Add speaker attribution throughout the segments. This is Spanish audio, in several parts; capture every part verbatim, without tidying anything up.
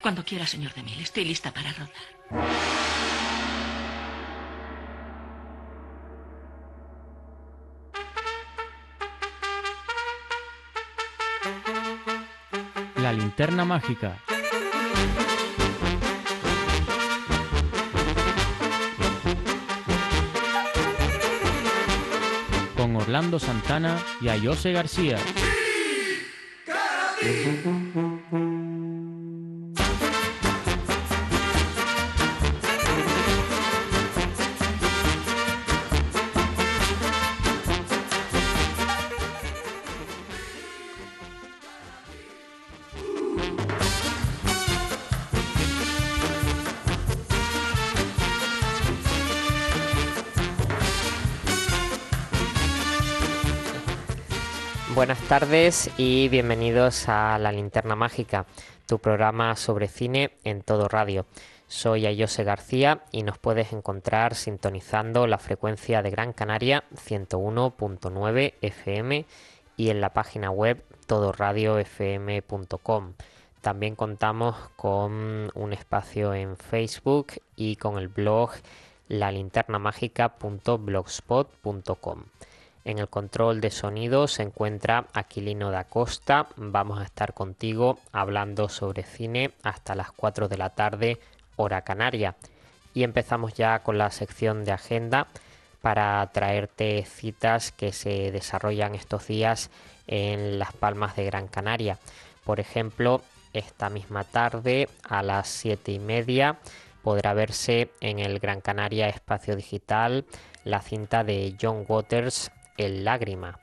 Speaker 1: Cuando quiera, señor DeMille, estoy lista para rodar.
Speaker 2: La linterna mágica. Con Orlando Santana y Ayose García.
Speaker 3: Buenas tardes y bienvenidos a La Linterna Mágica, tu programa sobre cine en Todo Radio. Soy Ayose García y nos puedes encontrar sintonizando la frecuencia de Gran Canaria ciento uno punto nueve F M y en la página web todo radio f m punto com. También contamos con un espacio en Facebook y con el blog la linterna mágica punto blogspot punto com. En el control de sonido se encuentra Aquilino da Costa. Vamos a estar contigo hablando sobre cine hasta las cuatro de la tarde, hora canaria. Y empezamos ya con la sección de agenda para traerte citas que se desarrollan estos días en Las Palmas de Gran Canaria. Por ejemplo, esta misma tarde a las siete y media podrá verse en el Gran Canaria Espacio Digital la cinta de John Waters, El Lágrima.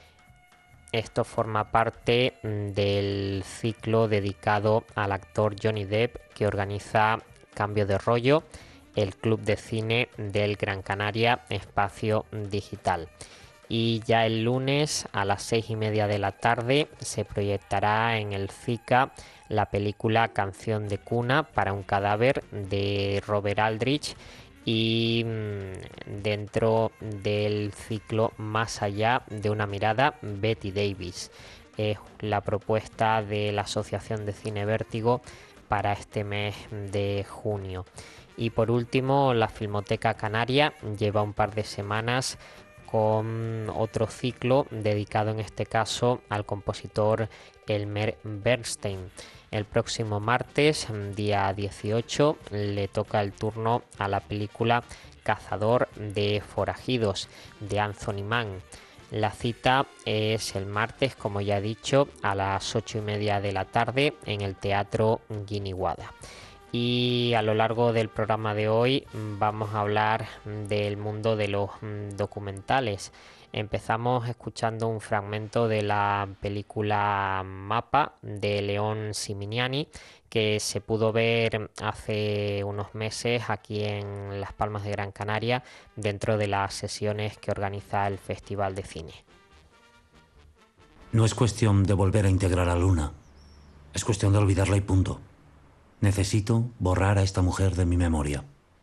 Speaker 3: Esto forma parte del ciclo dedicado al actor Johnny Depp que organiza Cambio de Rollo, el club de cine del Gran Canaria Espacio Digital. Y ya el lunes a las seis y media de la tarde se proyectará en el CICA la película Canción de cuna para un cadáver de Robert Aldrich, y dentro del ciclo Más allá de una mirada, Betty Davis. Es la propuesta de la Asociación de Cine Vértigo para este mes de junio. Y por último, la Filmoteca Canaria lleva un par de semanas con otro ciclo dedicado en este caso al compositor Elmer Bernstein. El próximo martes, día dieciocho, le toca el turno a la película Cazador de forajidos de Anthony Mann. La cita es el martes, como ya he dicho, a las ocho y media de la tarde en el Teatro Guiniguada. Y a lo largo del programa de hoy vamos a hablar del mundo de los documentales. Empezamos escuchando un fragmento de la película Mapa de León Siminiani, que se pudo ver hace unos meses aquí en Las Palmas de Gran Canaria dentro de las sesiones que organiza el Festival de Cine.
Speaker 4: No es cuestión de volver a integrar a Luna, es cuestión de olvidarla y punto. Necesito borrar a esta mujer de mi memoria.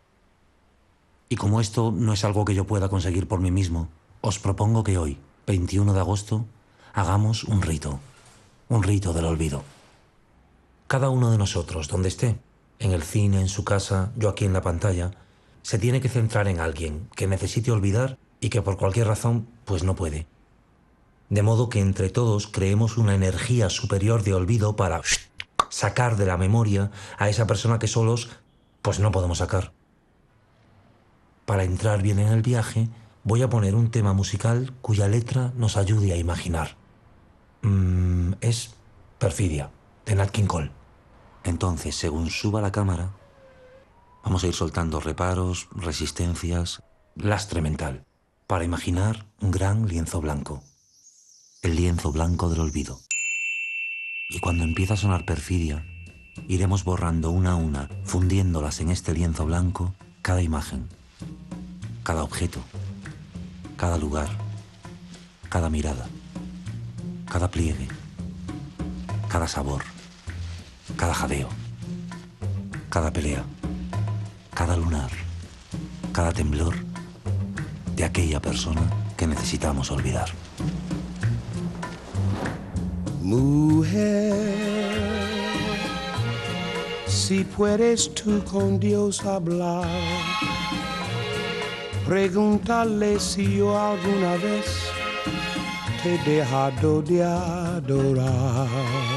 Speaker 4: Y como esto no es algo que yo pueda conseguir por mí mismo, os propongo que hoy, veintiuno de agosto, hagamos un rito, un rito del olvido. Cada uno de nosotros, donde esté, en el cine, en su casa, yo aquí en la pantalla, se tiene que centrar en alguien que necesite olvidar y que por cualquier razón, pues no puede. De modo que entre todos creemos una energía superior de olvido para sacar de la memoria a esa persona que solos, pues no podemos sacar. Para entrar bien en el viaje, voy a poner un tema musical cuya letra nos ayude a imaginar. Mm, es Perfidia, de Nat King Cole. Entonces, según suba la cámara, vamos a ir soltando reparos, resistencias, lastre mental, para imaginar un gran lienzo blanco. El lienzo blanco del olvido. Y cuando empieza a sonar Perfidia, iremos borrando una a una, fundiéndolas en este lienzo blanco, cada imagen, cada objeto, cada lugar, cada mirada, cada pliegue, cada sabor, cada jadeo, cada pelea, cada lunar, cada temblor de aquella persona que necesitamos olvidar.
Speaker 5: Mujer, Si puedes tú con Dios hablar, pregúntale si yo alguna vez te he dejado de adorar.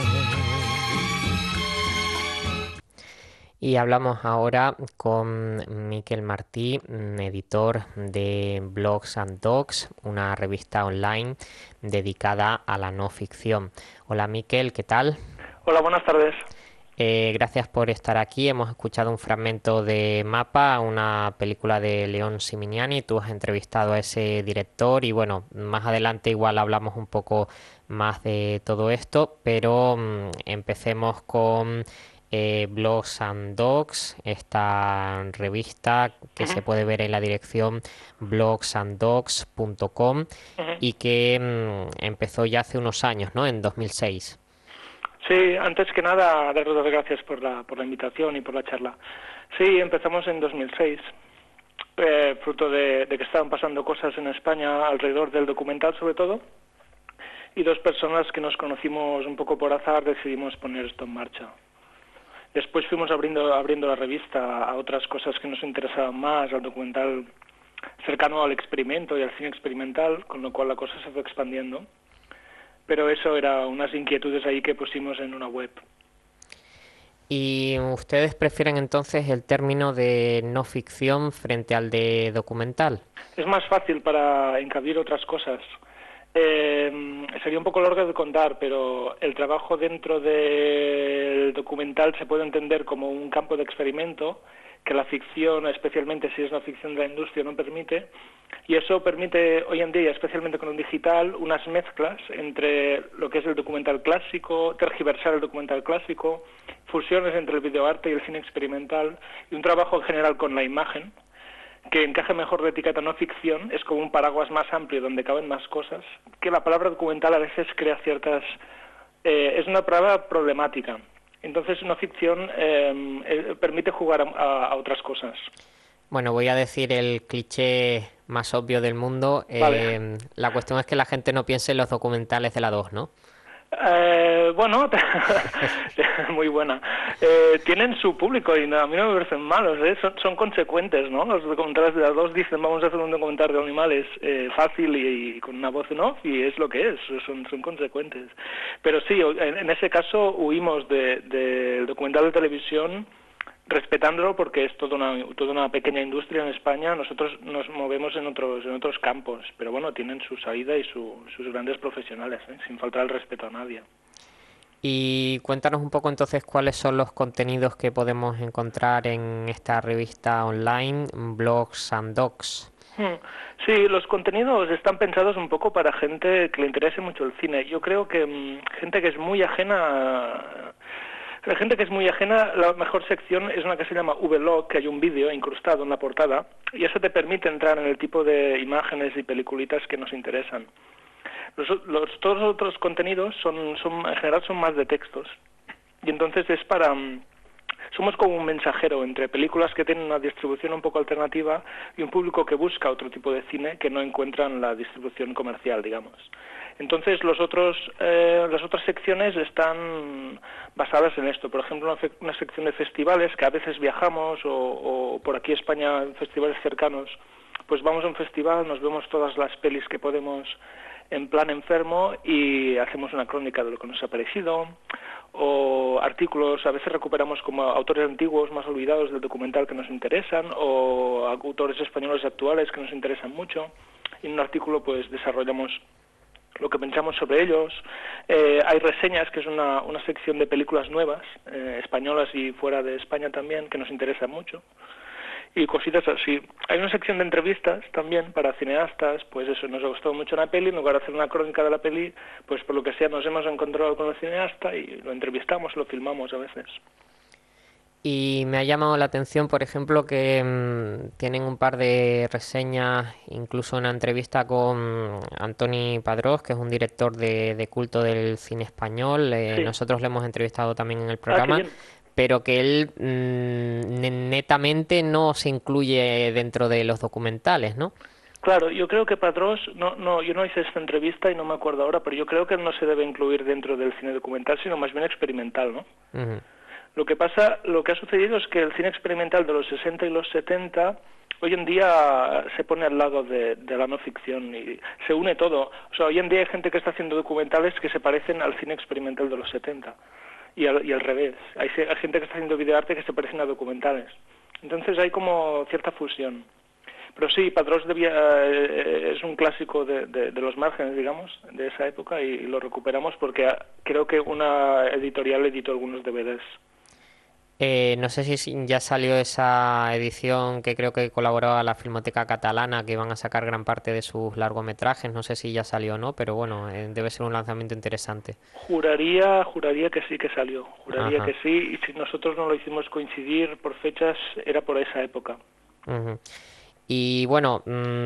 Speaker 3: Y hablamos ahora con Miquel Martí, editor de Blogs and Dogs, una revista online dedicada a la no ficción. Hola Miquel, ¿qué tal?
Speaker 6: Hola, buenas tardes.
Speaker 3: Eh, gracias por estar aquí. Hemos escuchado un fragmento de Mapa, una película de León Siminiani. Tú has entrevistado a ese director y bueno, más adelante igual hablamos un poco más de todo esto, pero mmm, empecemos con eh, Blogs and Dogs, esta revista que uh-huh. se puede ver en la dirección blogs and dogs punto com uh-huh. y que mmm, empezó ya hace unos años, ¿no? En dos mil seis.
Speaker 6: Sí, antes que nada, daros las gracias por la, por la invitación y por la charla. Sí, empezamos en dos mil seis, eh, fruto de, de que estaban pasando cosas en España alrededor del documental sobre todo, y dos personas que nos conocimos un poco por azar decidimos poner esto en marcha. Después fuimos abriendo, abriendo la revista a otras cosas que nos interesaban más, al documental cercano al experimento y al cine experimental, con lo cual la cosa se fue expandiendo. Pero eso era unas inquietudes ahí que pusimos en una web.
Speaker 3: ¿Y ustedes prefieren entonces el término de no ficción frente al de documental?
Speaker 6: Es más fácil para encabir otras cosas. Eh, sería un poco largo de contar, pero el trabajo dentro del documental se puede entender como un campo de experimento que la ficción, especialmente si es una ficción de la industria, no permite, y eso permite hoy en día, especialmente con el digital, unas mezclas entre lo que es el documental clásico, tergiversar el documental clásico, fusiones entre el videoarte y el cine experimental, y un trabajo en general con la imagen, que encaje mejor de etiqueta no ficción, es como un paraguas más amplio donde caben más cosas, que la palabra documental a veces crea ciertas... Eh, es una palabra problemática. Entonces, no ficción eh, eh, permite jugar a, a, a otras cosas.
Speaker 3: Bueno, voy a decir el cliché más obvio del mundo.
Speaker 6: Vale.
Speaker 3: Eh, la cuestión es que la gente no piense en los documentales de la dos, ¿no?
Speaker 6: Eh, bueno, muy buena. Eh, tienen su público y no, a mí no me parecen malos, ¿eh? son, son consecuentes, ¿no? Los documentales de las dos dicen vamos a hacer un documental de animales eh, fácil y, y con una voz en off y es lo que es, son, son consecuentes. Pero sí, en, en ese caso huimos del de, de documental de televisión respetándolo porque es toda una, toda una pequeña industria en España. Nosotros nos movemos en otros en otros campos, pero bueno, tienen su salida y su, sus grandes profesionales, ¿eh? Sin faltar el respeto a nadie.
Speaker 3: Y cuéntanos un poco entonces cuáles son los contenidos que podemos encontrar en esta revista online, Blogs and Dogs.
Speaker 6: Sí, los contenidos están pensados un poco para gente que le interese mucho el cine. Yo creo que mmm, gente que es muy ajena a... La gente que es muy ajena, la mejor sección es una que se llama V-Log, que hay un vídeo incrustado en la portada, y eso te permite entrar en el tipo de imágenes y peliculitas que nos interesan. Los, los, todos los otros contenidos son, son, en general son más de textos, y entonces es para... Somos como un mensajero entre películas que tienen una distribución un poco alternativa y un público que busca otro tipo de cine que no encuentran la distribución comercial, digamos. Entonces los otros, eh, las otras secciones están basadas en esto. Por ejemplo, una, una sección de festivales, que a veces viajamos o, o por aquí España, en festivales cercanos, pues vamos a un festival, nos vemos todas las pelis que podemos en plan enfermo y hacemos una crónica de lo que nos ha parecido, o artículos, a veces recuperamos como autores antiguos más olvidados del documental que nos interesan, o autores españoles actuales que nos interesan mucho, y en un artículo pues desarrollamos lo que pensamos sobre ellos. Eh, hay reseñas, que es una, una sección de películas nuevas, eh, españolas y fuera de España también, que nos interesan mucho. Y cositas así. Hay una sección de entrevistas también para cineastas, pues eso, nos ha gustado mucho una peli, en lugar de hacer una crónica de la peli, pues por lo que sea nos hemos encontrado con el cineasta y lo entrevistamos, lo filmamos a veces.
Speaker 3: Y me ha llamado la atención, por ejemplo, que mmm, tienen un par de reseñas, incluso una entrevista con Antoni Padrós, que es un director de, de culto del cine español. Eh, sí. Nosotros le hemos entrevistado también en el programa.
Speaker 6: Ah,
Speaker 3: pero que él mmm, netamente no se incluye dentro de los documentales, ¿no?
Speaker 6: Claro, yo creo que Padrós, no, no, yo no hice esta entrevista y no me acuerdo ahora, pero yo creo que él no se debe incluir dentro del cine documental, sino más bien experimental, ¿no?
Speaker 3: Uh-huh.
Speaker 6: Lo que pasa, lo que ha sucedido es que el cine experimental de los sesenta y los setenta hoy en día se pone al lado de, de la no ficción y se une todo. O sea, hoy en día hay gente que está haciendo documentales que se parecen al cine experimental de los setenta y al, y al revés. Hay, hay gente que está haciendo videoarte que se parecen a documentales. Entonces hay como cierta fusión. Pero sí, Padrós debía, eh, es un clásico de, de, de los márgenes, digamos, de esa época, y, y lo recuperamos porque a, creo que una editorial editó algunos D V Ds.
Speaker 3: Eh, no sé si ya salió esa edición que creo que colaboraba la Filmoteca Catalana, que iban a sacar gran parte de sus largometrajes. No sé si ya salió o no, pero bueno, eh, debe ser un lanzamiento interesante.
Speaker 6: Juraría, juraría que sí que salió, juraría
Speaker 3: Ajá.
Speaker 6: que sí, y si nosotros no lo hicimos coincidir por fechas, era por esa época.
Speaker 3: Uh-huh. Y bueno,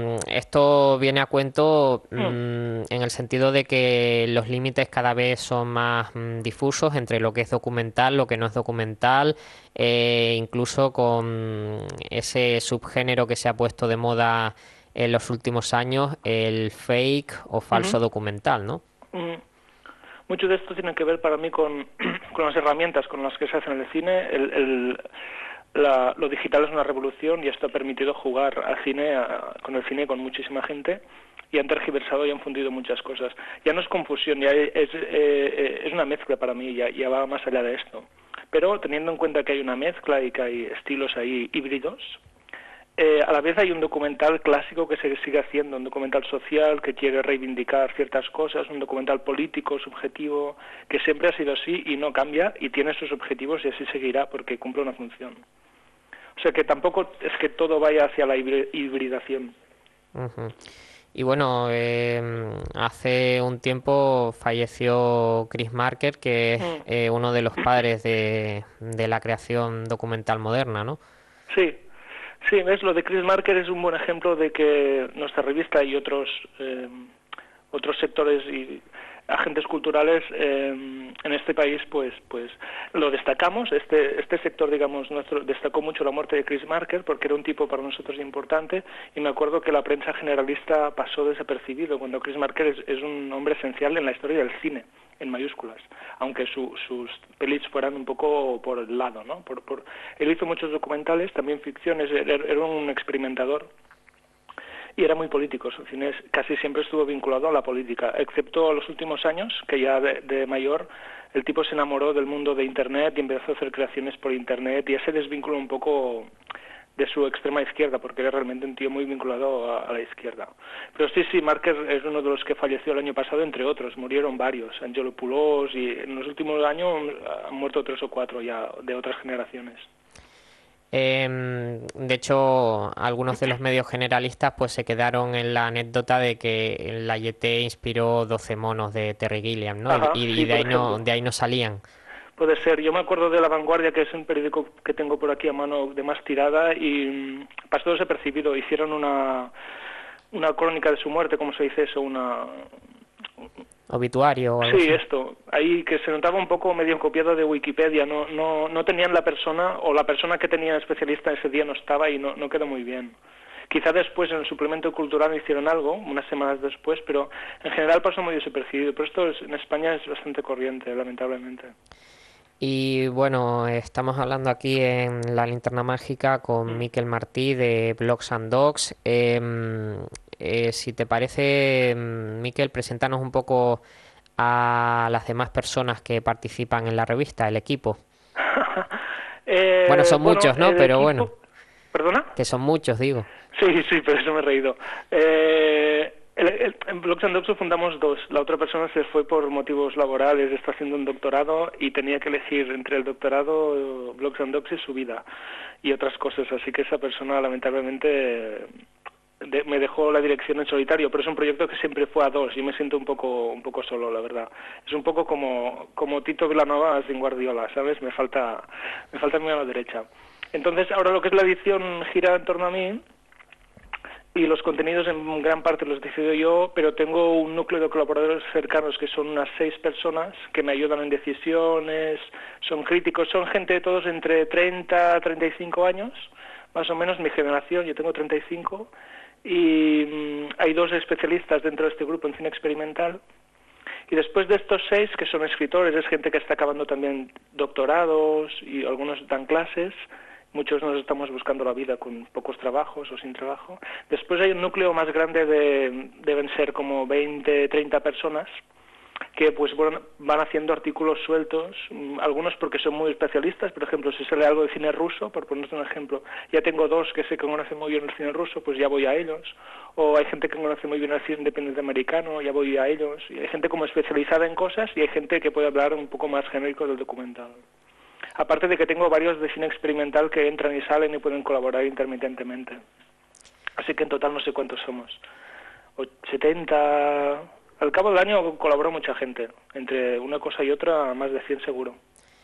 Speaker 3: esto viene a cuento
Speaker 6: Mm.
Speaker 3: en el sentido de que los límites cada vez son más difusos entre lo que es documental, lo que no es documental, eh, incluso con ese subgénero que se ha puesto de moda en los últimos años, el fake o falso
Speaker 6: Uh-huh.
Speaker 3: documental, ¿no?
Speaker 6: Uh-huh. Mucho de esto tiene que ver para mí con, con las herramientas con las que se hace en el cine. El, el, la, lo digital es una revolución y esto ha permitido jugar al cine, a, con el cine con muchísima gente, y han tergiversado y han fundido muchas cosas. Ya no es confusión, ya es, es, eh, es una mezcla para mí, ya, ya va más allá de esto. Pero teniendo en cuenta que hay una mezcla y que hay estilos ahí híbridos, Eh, a la vez hay un documental clásico que se sigue haciendo, un documental social que quiere reivindicar ciertas cosas, un documental político, subjetivo, que siempre ha sido así y no cambia y tiene sus objetivos y así seguirá porque cumple una función. O sea que tampoco es que todo vaya hacia la hibridación.
Speaker 3: Uh-huh. Y bueno, eh, hace un tiempo falleció Chris Marker, que es
Speaker 6: Mm.
Speaker 3: eh, uno de los padres de, de la creación documental moderna, ¿no?
Speaker 6: Sí. Sí, ves, lo de Chris Marker es un buen ejemplo de que nuestra revista y otros eh, otros sectores y agentes culturales eh, en este país pues pues lo destacamos. Este este sector, digamos, nuestro destacó mucho la muerte de Chris Marker porque era un tipo para nosotros importante, y me acuerdo que la prensa generalista pasó desapercibido cuando Chris Marker es, es un hombre esencial en la historia del cine, en mayúsculas, aunque su, sus pelis fueran un poco por el lado, ¿no? Por, por, él hizo muchos documentales, también ficciones, era, era un experimentador y era muy político. Su cine casi siempre estuvo vinculado a la política, excepto a los últimos años, que ya de, de mayor el tipo se enamoró del mundo de Internet y empezó a hacer creaciones por Internet, y ya se desvinculó un poco de su extrema izquierda, porque era realmente un tío muy vinculado a, a la izquierda. Pero sí, sí, Marker es uno de los que falleció el año pasado, entre otros. Murieron varios, Angelopoulos, y en los últimos años han muerto tres o cuatro ya de otras generaciones.
Speaker 3: Eh, de hecho, algunos de los medios generalistas pues se quedaron en la anécdota de que la Yeté inspiró doce monos de Terry Gilliam, ¿no?
Speaker 6: Ajá,
Speaker 3: y, y
Speaker 6: sí,
Speaker 3: de ahí
Speaker 6: por
Speaker 3: no,
Speaker 6: ejemplo.
Speaker 3: de ahí no salían.
Speaker 6: Puede ser. Yo me acuerdo de La Vanguardia, que es un periódico que tengo por aquí a mano de más tirada, y mmm, pasó desapercibido. Hicieron una una crónica de su muerte, ¿cómo se dice eso? Una...
Speaker 3: Obituario o algo
Speaker 6: Sí,
Speaker 3: así.
Speaker 6: esto. Ahí que se notaba un poco medio copiado de Wikipedia. No no no tenían la persona, o la persona que tenía especialista ese día no estaba, y no, no quedó muy bien. Quizá después en el suplemento cultural hicieron algo, unas semanas después, pero en general pasó muy desapercibido. Pero esto es, en España es bastante corriente, lamentablemente.
Speaker 3: Y bueno, estamos hablando aquí en La Linterna Mágica con Miquel Martí de Blogs and Dogs. Eh, eh, si te parece, Miquel, preséntanos un poco a las demás personas que participan en la revista, el equipo.
Speaker 6: eh,
Speaker 3: Bueno, son
Speaker 6: bueno,
Speaker 3: muchos, ¿no?
Speaker 6: el
Speaker 3: Pero
Speaker 6: equipo...
Speaker 3: bueno.
Speaker 6: ¿Perdona?
Speaker 3: Que son muchos, digo.
Speaker 6: Sí, sí, pero eso me he reído. Eh, el, el, en Blogs and Dogs lo fundamos dos. La otra persona se fue por motivos laborales, está haciendo un doctorado y tenía que elegir entre el doctorado, Blogs and Dogs y su vida y otras cosas. Así que esa persona lamentablemente de, me dejó la dirección en solitario, pero es un proyecto que siempre fue a dos. Yo me siento un poco un poco solo, la verdad. Es un poco como como Tito Vilanova sin Guardiola, ¿sabes? Me falta me falta mi mano derecha. Entonces, ahora lo que es la edición gira en torno a mí, y los contenidos en gran parte los decido yo, pero tengo un núcleo de colaboradores cercanos que son unas seis personas que me ayudan en decisiones, son críticos, son gente de todos entre treinta a treinta y cinco años, más o menos mi generación, yo tengo treinta y cinco, y mmm, hay dos especialistas dentro de este grupo en cine experimental, Y después de estos seis, que son escritores, es gente que está acabando también doctorados y algunos dan clases, muchos nos estamos buscando la vida con pocos trabajos o sin trabajo. Después hay un núcleo más grande, de, deben ser como veinte, treinta personas, que pues bueno, van haciendo artículos sueltos, algunos porque son muy especialistas. Por ejemplo, si sale algo de cine ruso, por ponerte un ejemplo, ya tengo dos que sé que conocen muy bien el cine ruso, pues ya voy a ellos. O hay gente que conoce muy bien el cine independiente americano, ya voy a ellos. Y hay gente como especializada en cosas y hay gente que puede hablar un poco más genérico del documental. Aparte de que tengo varios de cine experimental que entran y salen y pueden colaborar intermitentemente. Así que en total no sé cuántos somos. setenta... Al cabo del año colaboró mucha gente. Entre una cosa y otra, más de cien seguro.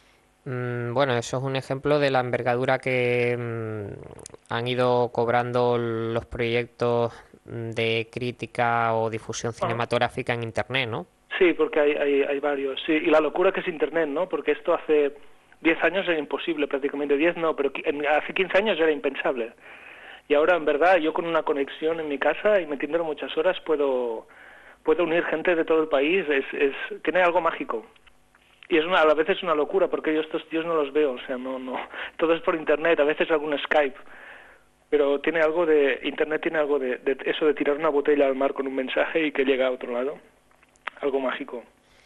Speaker 3: Mm, bueno, eso es un ejemplo de la envergadura que mm, han ido cobrando los proyectos de crítica o difusión cinematográfica en Internet, ¿no?
Speaker 6: Sí, porque hay, hay, hay varios. Sí, y la locura que es Internet, ¿no? Porque esto hace diez años era imposible prácticamente. diez no, pero hace quince años era impensable. Y ahora, en verdad, yo con una conexión en mi casa y metiéndole muchas horas puedo... puede unir gente de todo el país, es, es tiene algo mágico. Y es una, a veces es una locura, porque yo estos tíos no los veo, o sea, no, no, todo es por internet, a veces algún Skype, pero tiene algo de, internet tiene algo de, de eso de tirar una botella al mar con un mensaje y que llega a otro lado, algo mágico.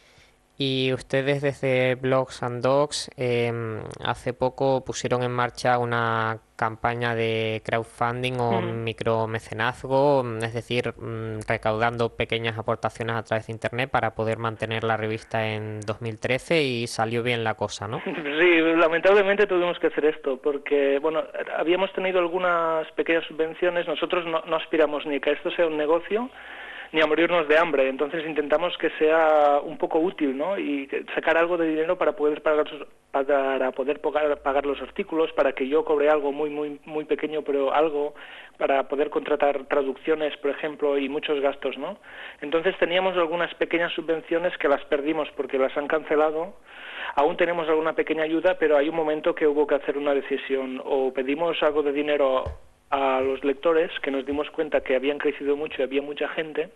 Speaker 3: Y ustedes desde Blogs and Dogs eh, hace poco pusieron en marcha una campaña de crowdfunding o mm. micromecenazgo, es decir, recaudando pequeñas aportaciones a través de Internet para poder mantener la revista en dos mil trece y salió bien la cosa, ¿no?
Speaker 6: Sí, lamentablemente tuvimos que hacer esto porque, bueno, habíamos tenido algunas pequeñas subvenciones, nosotros no, no aspiramos ni que esto sea un negocio, ni a morirnos de hambre, entonces intentamos que sea un poco útil, ¿no? Y sacar algo de dinero para poder pagar para poder pagar, pagar los artículos, para que yo cobre algo muy muy muy pequeño, pero algo para poder contratar traducciones, por ejemplo, y muchos gastos, ¿no? Entonces teníamos algunas pequeñas subvenciones que las perdimos porque las han cancelado. Aún tenemos alguna pequeña ayuda, pero hay un momento que hubo que hacer una decisión, o pedimos algo de dinero a los lectores, que nos dimos cuenta que habían crecido mucho y había mucha gente,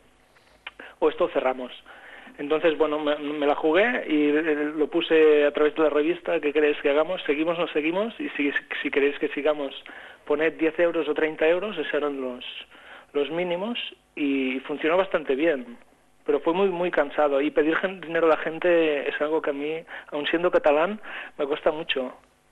Speaker 6: o esto cerramos. Entonces, bueno, me, me la jugué y lo puse a través de la revista. ¿Qué queréis que hagamos? ¿Seguimos o no seguimos? Y si, si queréis que sigamos, poned diez euros o treinta euros, esos eran los, los mínimos, y funcionó bastante bien. Pero fue muy muy cansado, y pedir dinero a la gente es algo que a mí, aun siendo catalán, me cuesta mucho.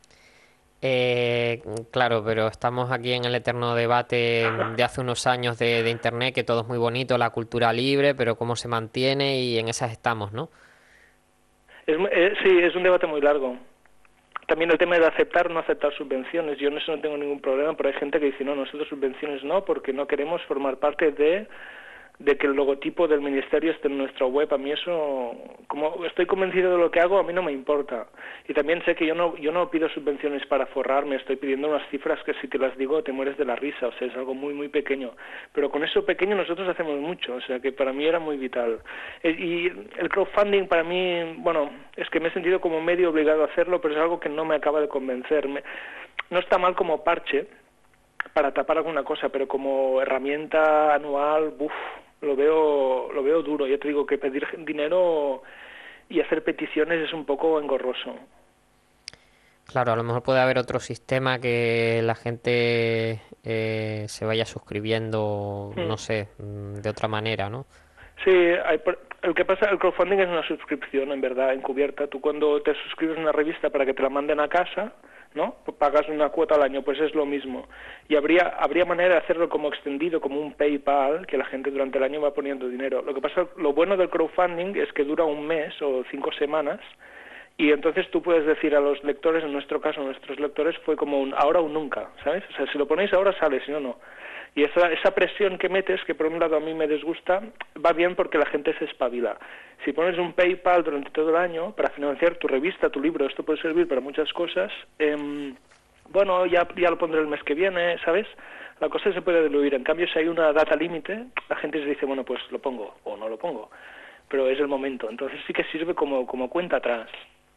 Speaker 3: Eh, claro, pero estamos aquí en el eterno debate de hace unos años de, de Internet, que todo es muy bonito, la cultura libre, pero cómo se mantiene, y en esas estamos, ¿no?
Speaker 6: Es, eh, sí, es un debate muy largo. También el tema de aceptar o no aceptar subvenciones. Yo en eso no tengo ningún problema, pero hay gente que dice, no, nosotros subvenciones no, porque no queremos formar parte de... de que el logotipo del ministerio esté en nuestra web. A mí eso, como estoy convencido de lo que hago, a mí no me importa. Y también sé que yo no yo no pido subvenciones para forrarme, estoy pidiendo unas cifras que si te las digo te mueres de la risa, o sea, es algo muy muy pequeño. Pero con eso pequeño nosotros hacemos mucho, o sea, que para mí era muy vital. Y el crowdfunding para mí, bueno, es que me he sentido como medio obligado a hacerlo, pero es algo que no me acaba de convencerme. No está mal como parche para tapar alguna cosa, pero como herramienta anual, buf, lo veo lo veo duro. Ya te digo que pedir dinero y hacer peticiones es un poco engorroso.
Speaker 3: Claro, a lo mejor puede haber otro sistema que la gente eh, se vaya suscribiendo, hmm. no sé, de otra manera, ¿no?
Speaker 6: Sí, hay, el que pasa, el crowdfunding es una suscripción, en verdad, encubierta. Tú cuando te suscribes a una revista para que te la manden a casa, ¿no? Pagas una cuota al año, pues es lo mismo. Y habría habría manera de hacerlo como extendido, como un PayPal, que la gente durante el año va poniendo dinero. Lo que pasa, lo bueno del crowdfunding es que dura un mes o cinco semanas, y entonces tú puedes decir a los lectores, en nuestro caso, nuestros lectores, fue como un ahora o nunca, ¿sabes? O sea, si lo ponéis ahora sale, si no, no. Y esa, esa presión que metes, que por un lado a mí me disgusta, va bien porque la gente se espabila. Si pones un PayPal durante todo el año para financiar tu revista, tu libro, esto puede servir para muchas cosas, eh, bueno, ya, ya lo pondré el mes que viene, ¿sabes? La cosa se puede diluir. En cambio, si hay una data límite, la gente se dice, bueno, pues lo pongo o no lo pongo. Pero es el momento. Entonces sí que sirve como, como cuenta atrás.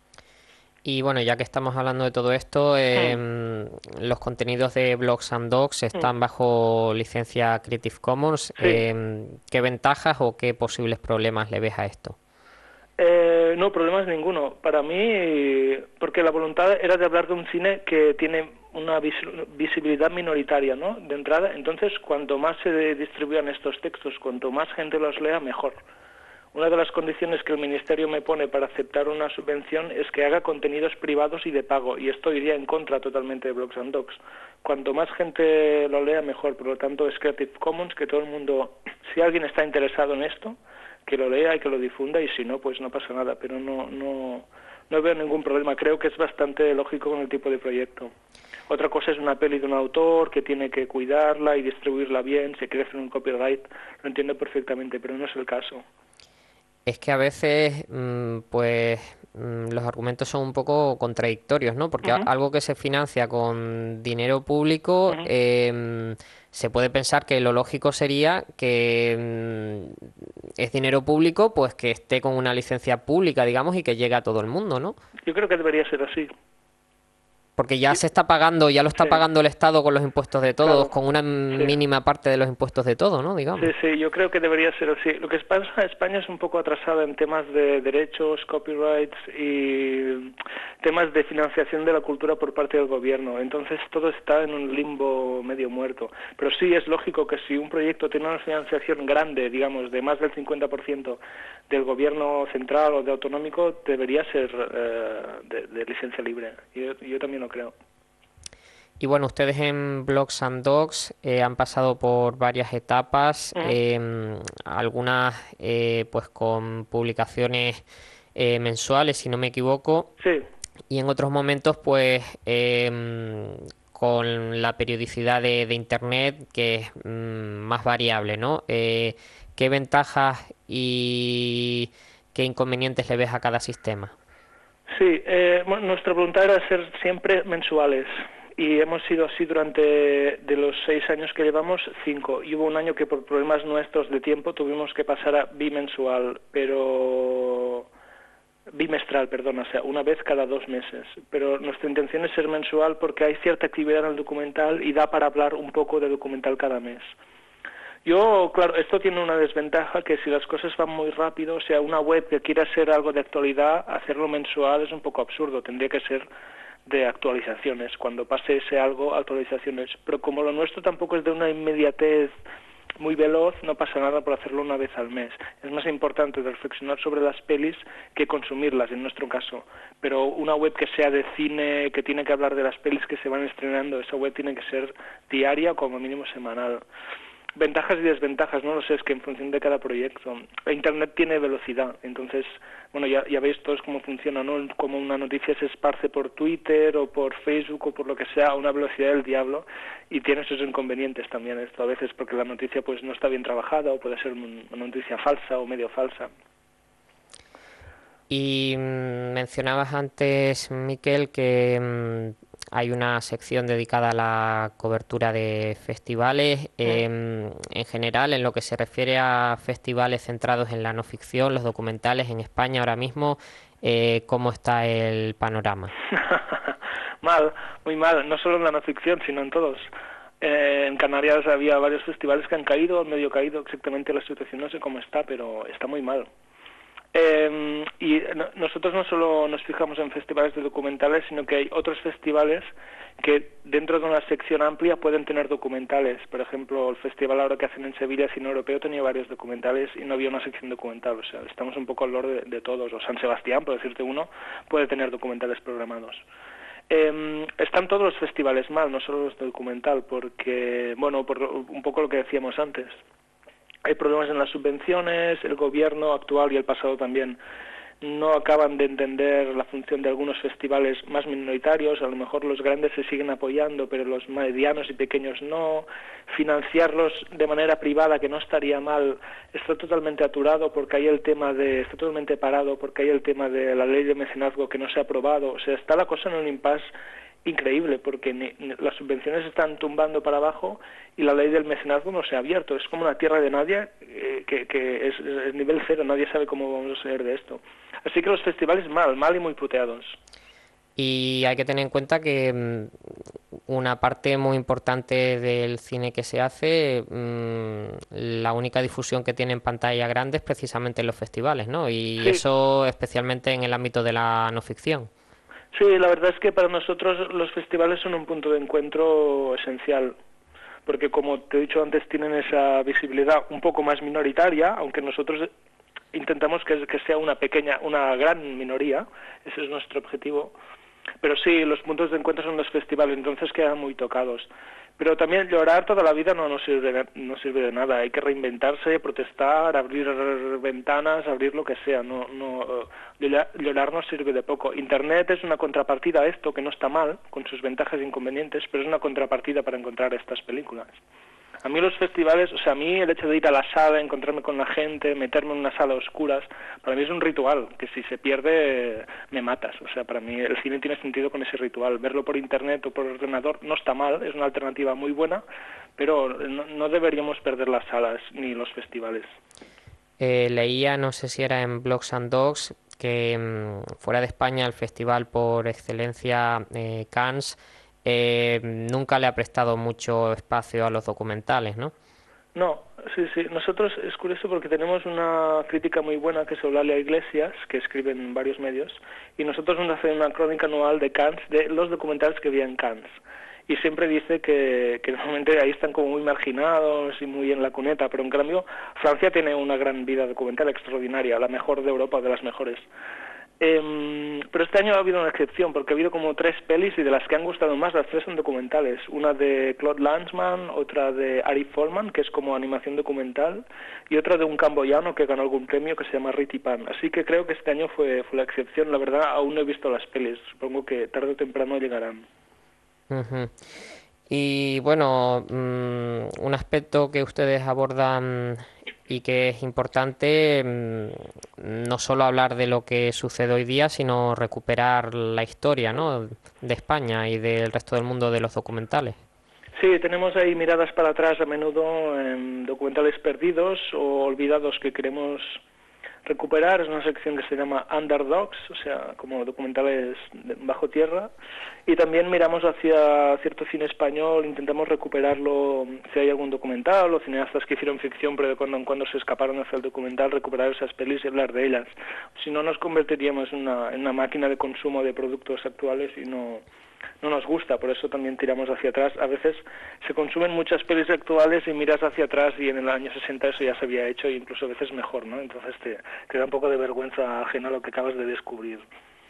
Speaker 3: Y bueno, ya que estamos hablando de todo esto, eh, mm. los contenidos de Blogs and Dogs están mm. bajo licencia Creative Commons. Sí. Eh, ¿Qué ventajas o qué posibles problemas le ves a esto?
Speaker 6: Eh, no, problemas ninguno. Para mí, porque la voluntad era de hablar de un cine que tiene una vis visibilidad minoritaria, ¿no? De entrada. Entonces, cuanto más se distribuyan estos textos, cuanto más gente los lea, mejor. Una de las condiciones que el Ministerio me pone para aceptar una subvención es que haga contenidos privados y de pago, y esto iría en contra totalmente de Blogs and Docs. Cuanto más gente lo lea, mejor. Por lo tanto, es Creative Commons, que todo el mundo, si alguien está interesado en esto, que lo lea y que lo difunda, y si no, pues no pasa nada, pero no, no, no veo ningún problema. Creo que es bastante lógico con el tipo de proyecto. Otra cosa es una peli de un autor que tiene que cuidarla y distribuirla bien, se quiere hacer un copyright, lo entiendo perfectamente, pero no es el caso.
Speaker 3: Es que a veces, pues, los argumentos son un poco contradictorios, ¿no? Porque uh-huh. algo que se financia con dinero público, uh-huh. eh, se puede pensar que lo lógico sería que mm, es dinero público, pues que esté con una licencia pública, digamos, y que llegue a todo el mundo, ¿no?
Speaker 6: Yo creo que debería ser así.
Speaker 3: Porque ya se está pagando, ya lo está sí. pagando el Estado con los impuestos de todos,
Speaker 6: claro.
Speaker 3: con una sí. mínima parte de los impuestos de todo, ¿no? Digamos.
Speaker 6: Sí, sí, yo creo que debería ser así. Lo que pasa, España es un poco atrasada en temas de derechos, copyrights y temas de financiación de la cultura por parte del gobierno. Entonces todo está en un limbo medio muerto. Pero sí es lógico que si un proyecto tiene una financiación grande, digamos, de más del cincuenta por ciento del gobierno central o de autonómico, debería ser eh, de, de licencia libre. Yo, yo también lo creo.
Speaker 3: Y bueno, ustedes en Blogs and Docs eh, han pasado por varias etapas, uh-huh. eh, algunas eh, pues con publicaciones eh, mensuales, si no me equivoco,
Speaker 6: sí.
Speaker 3: y en otros momentos pues eh, con la periodicidad de, de Internet, que es mm, más variable, ¿no? Eh, ¿Qué ventajas y qué inconvenientes le ves a cada sistema?
Speaker 6: Sí, eh, bueno, nuestra voluntad era ser siempre mensuales y hemos sido así durante de los seis años que llevamos, cinco. Y hubo un año que por problemas nuestros de tiempo tuvimos que pasar a bimensual, pero bimestral, perdón, o sea, una vez cada dos meses. Pero nuestra intención es ser mensual porque hay cierta actividad en el documental y da para hablar un poco de documental cada mes. Yo, claro, esto tiene una desventaja, que si las cosas van muy rápido, o sea, una web que quiera hacer algo de actualidad, hacerlo mensual es un poco absurdo, tendría que ser de actualizaciones, cuando pase ese algo, actualizaciones. Pero como lo nuestro tampoco es de una inmediatez muy veloz, no pasa nada por hacerlo una vez al mes. Es más importante reflexionar sobre las pelis que consumirlas, en nuestro caso. Pero una web que sea de cine, que tiene que hablar de las pelis que se van estrenando, esa web tiene que ser diaria o como mínimo semanal. Ventajas y desventajas, no lo sé, es que en función de cada proyecto. Internet tiene velocidad, entonces, bueno, ya, ya veis todos cómo funciona, ¿no? Como una noticia se esparce por Twitter o por Facebook o por lo que sea a una velocidad del diablo, y tiene sus inconvenientes también esto a veces, porque la noticia pues no está bien trabajada o puede ser una noticia falsa o medio falsa.
Speaker 3: Y mmm, mencionabas antes, Miquel, que mmm, hay una sección dedicada a la cobertura de festivales. Eh, en general, en lo que se refiere a festivales centrados en la no ficción, los documentales en España ahora mismo, eh, ¿cómo está el panorama?
Speaker 6: Mal, muy mal, no solo en la no ficción, sino en todos. Eh, en Canarias había varios festivales que han caído, medio caído, exactamente la situación no sé cómo está, pero está muy mal. Eh, y no, nosotros no solo nos fijamos en festivales de documentales, sino que hay otros festivales que dentro de una sección amplia pueden tener documentales. Por ejemplo, el festival ahora que hacen en Sevilla, Cine Europeo, tenía varios documentales y no había una sección documental. O sea, estamos un poco al loro de, de todos. O San Sebastián, por decirte uno, puede tener documentales programados. Eh, están todos los festivales mal, no solo los de documental, porque, bueno, por un poco lo que decíamos antes. Hay problemas en las subvenciones, el gobierno actual y el pasado también no acaban de entender la función de algunos festivales más minoritarios. A lo mejor los grandes se siguen apoyando, pero los medianos y pequeños no. Financiarlos de manera privada, que no estaría mal, está totalmente aturado porque hay el tema de, está totalmente parado porque hay el tema de la ley de mecenazgo que no se ha aprobado. O sea, está la cosa en un impasse increíble, porque ni, ni, las subvenciones están tumbando para abajo y la ley del mecenazgo no se ha abierto. Es como una tierra de nadie, eh, que, que es, es nivel cero, nadie sabe cómo vamos a salir de esto. Así que los festivales mal, mal y muy puteados.
Speaker 3: Y hay que tener en cuenta que una parte muy importante del cine que se hace, mmm, la única difusión que tiene en pantalla grande es precisamente en los festivales, ¿no? Y
Speaker 6: Sí.
Speaker 3: eso especialmente en el ámbito de la no ficción.
Speaker 6: Sí, la verdad es que para nosotros los festivales son un punto de encuentro esencial, porque como te he dicho antes tienen esa visibilidad un poco más minoritaria, aunque nosotros intentamos que, que sea una pequeña, una gran minoría, ese es nuestro objetivo. Pero sí, los puntos de encuentro son los festivales, entonces quedan muy tocados. Pero también llorar toda la vida no nos sirve, no sirve de nada. Hay que reinventarse, protestar, abrir ventanas, abrir lo que sea. No, no, llorar, llorar no sirve de poco. Internet es una contrapartida a esto, que no está mal, con sus ventajas e inconvenientes, pero es una contrapartida para encontrar estas películas. A mí los festivales, o sea, a mí el hecho de ir a la sala, encontrarme con la gente, meterme en una sala a oscuras, para mí es un ritual, que si se pierde me matas. O sea, para mí el cine tiene sentido con ese ritual. Verlo por internet o por ordenador no está mal, es una alternativa muy buena, pero no, no deberíamos perder las salas ni los festivales.
Speaker 3: Eh, leía, no sé si era en Blogs and Dogs, que mmm, fuera de España el festival por excelencia eh, Cannes Eh, nunca le ha prestado mucho espacio a los documentales, ¿no?
Speaker 6: No, sí, sí. Nosotros es curioso porque tenemos una crítica muy buena que es Eulalia Iglesias, que escribe en varios medios, y nosotros nos hacemos una crónica anual de Cannes, de los documentales que vi en Cannes. Y siempre dice que, que normalmente ahí están como muy marginados y muy en la cuneta, pero en cambio Francia tiene una gran vida documental extraordinaria, la mejor de Europa, de las mejores. Eh, pero este año ha habido una excepción, porque ha habido como tres pelis y de las que han gustado más, las tres son documentales. Una de Claude Lanzmann, otra de Ari Folman, que es como animación documental, y otra de un camboyano que ganó algún premio que se llama Ritipan. Así que creo que este año fue, fue la excepción. La verdad, aún no he visto las pelis. Supongo que tarde o temprano llegarán.
Speaker 3: Uh-huh. Y bueno, mmm, un aspecto que ustedes abordan y que es importante, mmm, no solo hablar de lo que sucede hoy día, sino recuperar la historia, ¿no?, de España y del resto del mundo de los documentales.
Speaker 6: Sí, tenemos ahí miradas para atrás a menudo en documentales perdidos o olvidados que queremos recuperar. Es una sección que se llama Underdogs, o sea, como documentales bajo tierra, y también miramos hacia cierto cine español, intentamos recuperarlo, si hay algún documental o cineastas que hicieron ficción pero de cuando en cuando se escaparon hacia el documental, recuperar esas pelis y hablar de ellas. Si no, nos convertiríamos en una, en una máquina de consumo de productos actuales y no... no nos gusta, por eso también tiramos hacia atrás. A veces se consumen muchas pelis actuales y miras hacia atrás y en el año sesenta eso ya se había hecho e incluso a veces mejor, ¿no? Entonces te, te da un poco de vergüenza ajena a lo que acabas de descubrir.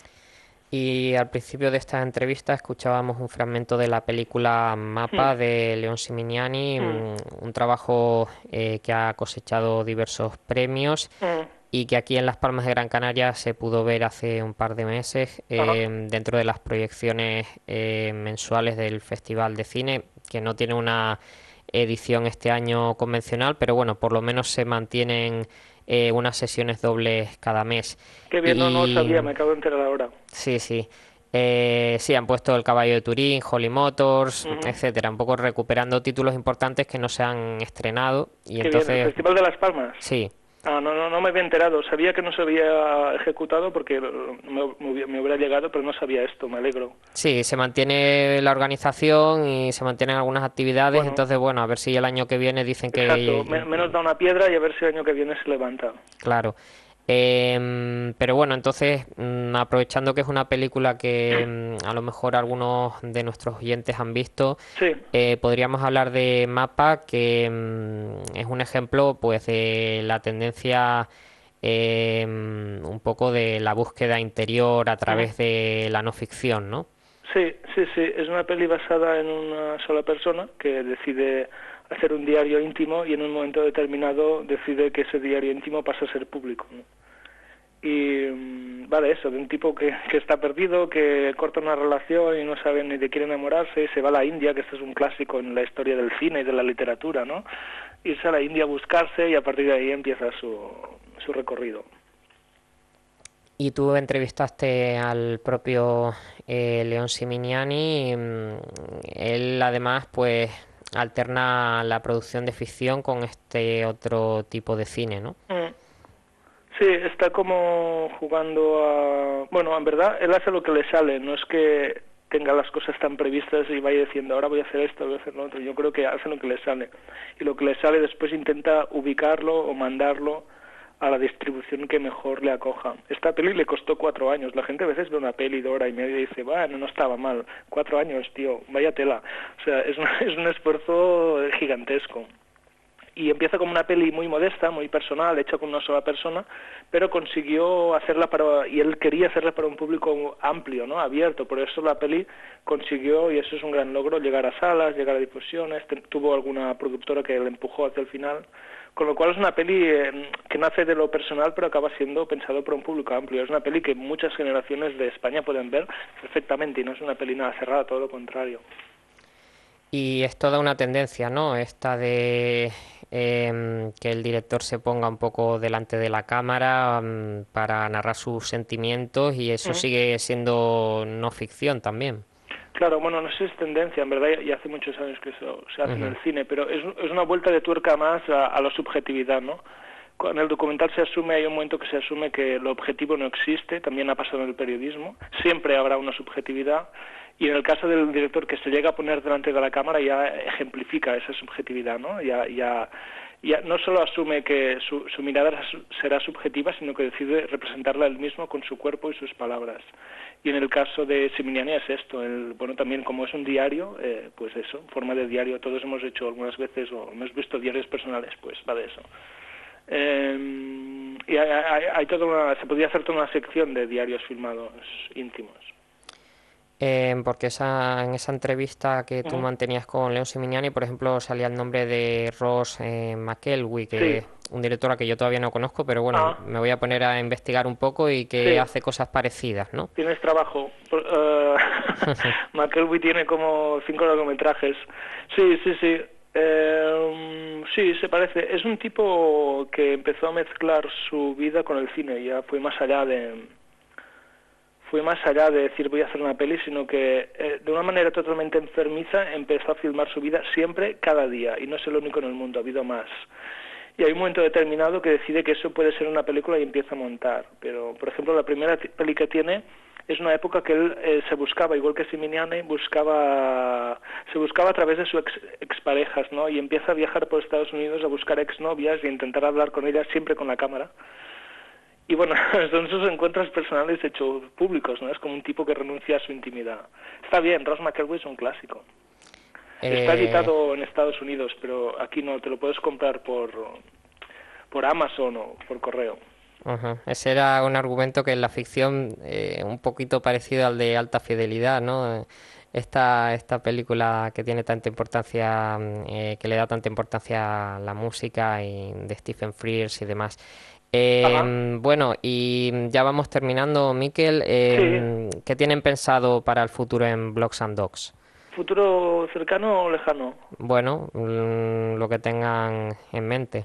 Speaker 3: Y al principio de esta entrevista escuchábamos un fragmento de la película Mapa
Speaker 6: mm.
Speaker 3: de León Simignani,
Speaker 6: mm.
Speaker 3: un, un trabajo eh, que ha cosechado diversos premios. Mm. Y que aquí en Las Palmas de Gran Canaria se pudo ver hace un par de meses eh, dentro de las proyecciones eh, mensuales del Festival de Cine, que no tiene una edición este año convencional, pero bueno, por lo menos se mantienen eh, unas sesiones dobles cada mes.
Speaker 6: Qué bien,
Speaker 3: y...
Speaker 6: no, no lo sabía, me acabo de enterar ahora.
Speaker 3: Sí, sí. Eh, sí, han puesto El Caballo de Turín, Holly Motors, uh-huh. etcétera, un poco recuperando títulos importantes que no se han estrenado. Y
Speaker 6: Qué
Speaker 3: entonces...
Speaker 6: bien, ¿el Festival de Las Palmas?
Speaker 3: Sí.
Speaker 6: Ah, no, no, no me había enterado. Sabía que no se había ejecutado porque me, me hubiera llegado, pero no sabía esto, me alegro.
Speaker 3: Sí, se mantiene la organización y se mantienen algunas actividades,
Speaker 6: bueno,
Speaker 3: entonces, bueno, a ver si el año que viene dicen que...
Speaker 6: Exacto, menos da una piedra y a ver si el año que viene se levanta.
Speaker 3: Claro. Eh, pero bueno, entonces, mmm, aprovechando que es una película que mmm, a lo mejor algunos de nuestros oyentes han visto,
Speaker 6: sí.
Speaker 3: eh, podríamos hablar de Mapa, que mmm, es un ejemplo pues de la tendencia eh, un poco de la búsqueda interior a través uh-huh. de la no ficción, ¿no?
Speaker 6: Sí, sí, sí, es una peli basada en una sola persona que decide hacer un diario íntimo y en un momento determinado decide que ese diario íntimo pasa a ser público, ¿no? Y vale, eso, de un tipo que, que está perdido, que corta una relación y no sabe ni de quién enamorarse, y se va a la India, que esto es un clásico en la historia del cine y de la literatura, ¿no? Irse a la India a buscarse y a partir de ahí empieza su, su recorrido.
Speaker 3: Y tú entrevistaste al propio eh, León Simignani, él además pues alterna la producción de ficción con este otro tipo de cine, ¿no?
Speaker 6: Mm. Sí, está como jugando a... Bueno, en verdad, él hace lo que le sale, no es que tenga las cosas tan previstas y vaya diciendo ahora voy a hacer esto, voy a hacer lo otro. Yo creo que hace lo que le sale y lo que le sale después intenta ubicarlo o mandarlo a la distribución que mejor le acoja. Esta peli le costó cuatro años. La gente a veces ve una peli de hora y media y dice, bueno, no estaba mal. Cuatro años, tío, vaya tela. O sea, es un, es un esfuerzo gigantesco. Y empieza como una peli muy modesta, muy personal, hecha con una sola persona, pero consiguió hacerla para, y él quería hacerla para un público amplio, ¿no? Abierto. Por eso la peli consiguió, y eso es un gran logro, llegar a salas, llegar a difusiones, tuvo alguna productora que le empujó hacia el final, con lo cual es una peli eh, que nace de lo personal, pero acaba siendo pensado para un público amplio. Es una peli que muchas generaciones de España pueden ver perfectamente, y no es una peli nada cerrada, todo lo contrario.
Speaker 3: Y es toda una tendencia, ¿no? Esta de eh, que el director se ponga un poco delante de la cámara um, para narrar sus sentimientos, y eso uh-huh. sigue siendo no ficción también.
Speaker 6: Claro, bueno, no sé si es tendencia, en verdad ya hace muchos años que eso se hace uh-huh. en el cine, pero es, es una vuelta de tuerca más a, a la subjetividad, ¿no? En el documental se asume, hay un momento que se asume que lo objetivo no existe, también ha pasado en el periodismo, siempre habrá una subjetividad, y en el caso del director que se llega a poner delante de la cámara ya ejemplifica esa subjetividad, ¿no? Ya, ya, ya no solo asume que su, su mirada será subjetiva, sino que decide representarla él mismo con su cuerpo y sus palabras. Y en el caso de Simignani es esto, el, bueno, también como es un diario, eh, pues eso, forma de diario, todos hemos hecho algunas veces, o hemos visto diarios personales, pues va de eso. Eh, y hay, hay, hay toda una, se podría hacer toda una sección de diarios filmados íntimos.
Speaker 3: Eh, porque esa, en esa entrevista que tú uh-huh. mantenías con Leon Simignani, por ejemplo, salía el nombre de Ross eh, McElwee, que sí. es un director que yo todavía no conozco, pero bueno, ah. me voy a poner a investigar un poco, y que sí. hace cosas parecidas, ¿no?
Speaker 6: Tienes trabajo. Uh, McElwee tiene como cinco largometrajes. Sí, sí, sí. Eh, sí, se parece. Es un tipo que empezó a mezclar su vida con el cine, ya fue más allá de... fue más allá de decir voy a hacer una peli, sino que eh, de una manera totalmente enfermiza empezó a filmar su vida siempre, cada día, y no es el único en el mundo, ha habido más. Y hay un momento determinado que decide que eso puede ser una película y empieza a montar. Pero, por ejemplo, la primera t- peli que tiene es una época que él eh, se buscaba, igual que Simignani, buscaba, se buscaba a través de sus ex, exparejas, ¿no? Y empieza a viajar por Estados Unidos a buscar exnovias y a intentar hablar con ellas siempre con la cámara. Y bueno, son sus encuentros personales hechos públicos, ¿no? Es como un tipo que renuncia a su intimidad. Está bien, Ross McElwee es un clásico. Eh... Está editado en Estados Unidos, pero aquí no, te lo puedes comprar por, por Amazon o por correo.
Speaker 3: Uh-huh. Ese era un argumento que en la ficción, eh, un poquito parecido al de Alta Fidelidad, ¿no? Esta, esta película que tiene tanta importancia, eh, que le da tanta importancia a la música y de Stephen Frears y demás. Eh, bueno, y ya vamos terminando, Miquel. Eh, sí. ¿Qué tienen pensado para el futuro en Blogs and Dogs?
Speaker 6: ¿Futuro cercano o lejano?
Speaker 3: Bueno, mmm, lo que tengan en mente.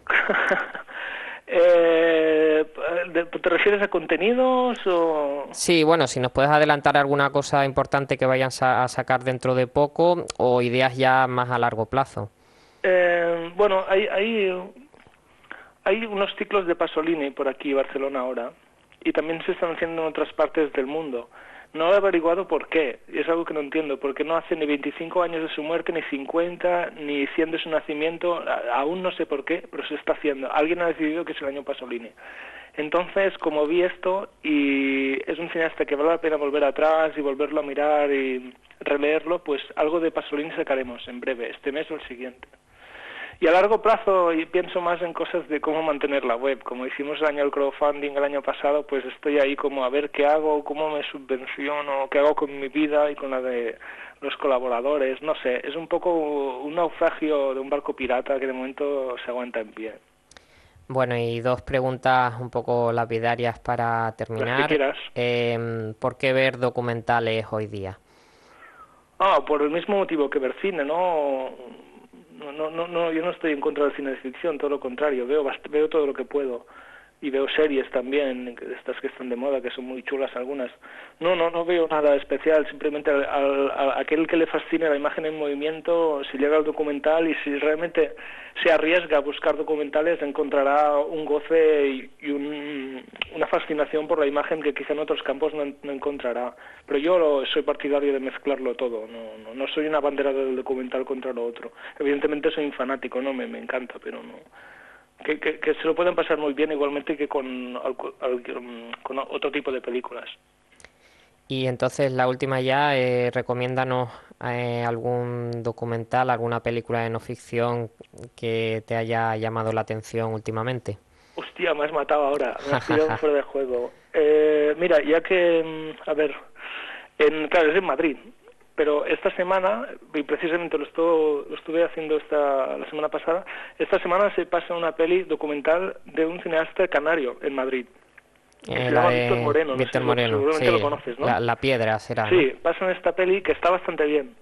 Speaker 6: eh, ¿Te refieres a contenidos o...?
Speaker 3: Sí, bueno, si nos puedes adelantar alguna cosa importante que vayan a sacar dentro de poco, o ideas ya más a largo plazo.
Speaker 6: Eh, bueno, hay... hay... Hay unos ciclos de Pasolini por aquí, Barcelona ahora, y también se están haciendo en otras partes del mundo. No he averiguado por qué, y es algo que no entiendo, porque no hace ni veinticinco años de su muerte, ni cincuenta, ni cien de su nacimiento, aún no sé por qué, pero se está haciendo. Alguien ha decidido que es el año Pasolini. Entonces, como vi esto, y es un cineasta que vale la pena volver atrás y volverlo a mirar y releerlo, pues algo de Pasolini sacaremos en breve, este mes o el siguiente. Y a largo plazo y pienso más en cosas de cómo mantener la web. Como hicimos el año del crowdfunding el año pasado, pues estoy ahí como a ver qué hago, cómo me subvenciono, qué hago con mi vida y con la de los colaboradores. No sé, es un poco un naufragio de un barco pirata que de momento se aguanta en pie.
Speaker 3: Bueno, y dos preguntas un poco lapidarias para terminar.
Speaker 6: Las que quieras.
Speaker 3: Eh, ¿Por qué ver documentales hoy día?
Speaker 6: Ah, por el mismo motivo que ver cine, ¿no? No, no, no, yo no estoy en contra del cine de ficción, todo lo contrario, veo, veo todo lo que puedo. y veo series también, estas que están de moda, que son muy chulas algunas. No, no, no veo nada especial, simplemente al, al, a aquel que le fascine la imagen en movimiento, si llega al documental y si realmente se arriesga a buscar documentales, encontrará un goce y, y un, una fascinación por la imagen que quizá en otros campos no, no encontrará. Pero yo lo, soy partidario de mezclarlo todo, no, no, no soy una bandera del documental contra lo otro. Evidentemente soy un fanático, no me, me encanta, pero no... Que, que, que se lo pueden pasar muy bien igualmente que con, al, al, con otro tipo de películas.
Speaker 3: Y entonces la última ya, eh, recomiéndanos eh, algún documental, alguna película de no ficción que te haya llamado la atención últimamente.
Speaker 6: Hostia, me has matado ahora, me has tirado fuera de juego. Eh, mira, ya que, a ver, en, claro, es en Madrid. Pero esta semana, y precisamente lo estuve, lo estuve haciendo esta la semana pasada, esta semana se pasa una peli documental de un cineasta canario en Madrid.
Speaker 3: Eh,
Speaker 6: se
Speaker 3: la
Speaker 6: llama
Speaker 3: de
Speaker 6: Víctor Moreno,
Speaker 3: Víctor
Speaker 6: no sé,
Speaker 3: Moreno,
Speaker 6: seguramente
Speaker 3: sí,
Speaker 6: lo conoces, ¿no?
Speaker 3: La, la piedra será,
Speaker 6: Sí,
Speaker 3: ¿no?
Speaker 6: pasan esta peli que está bastante bien.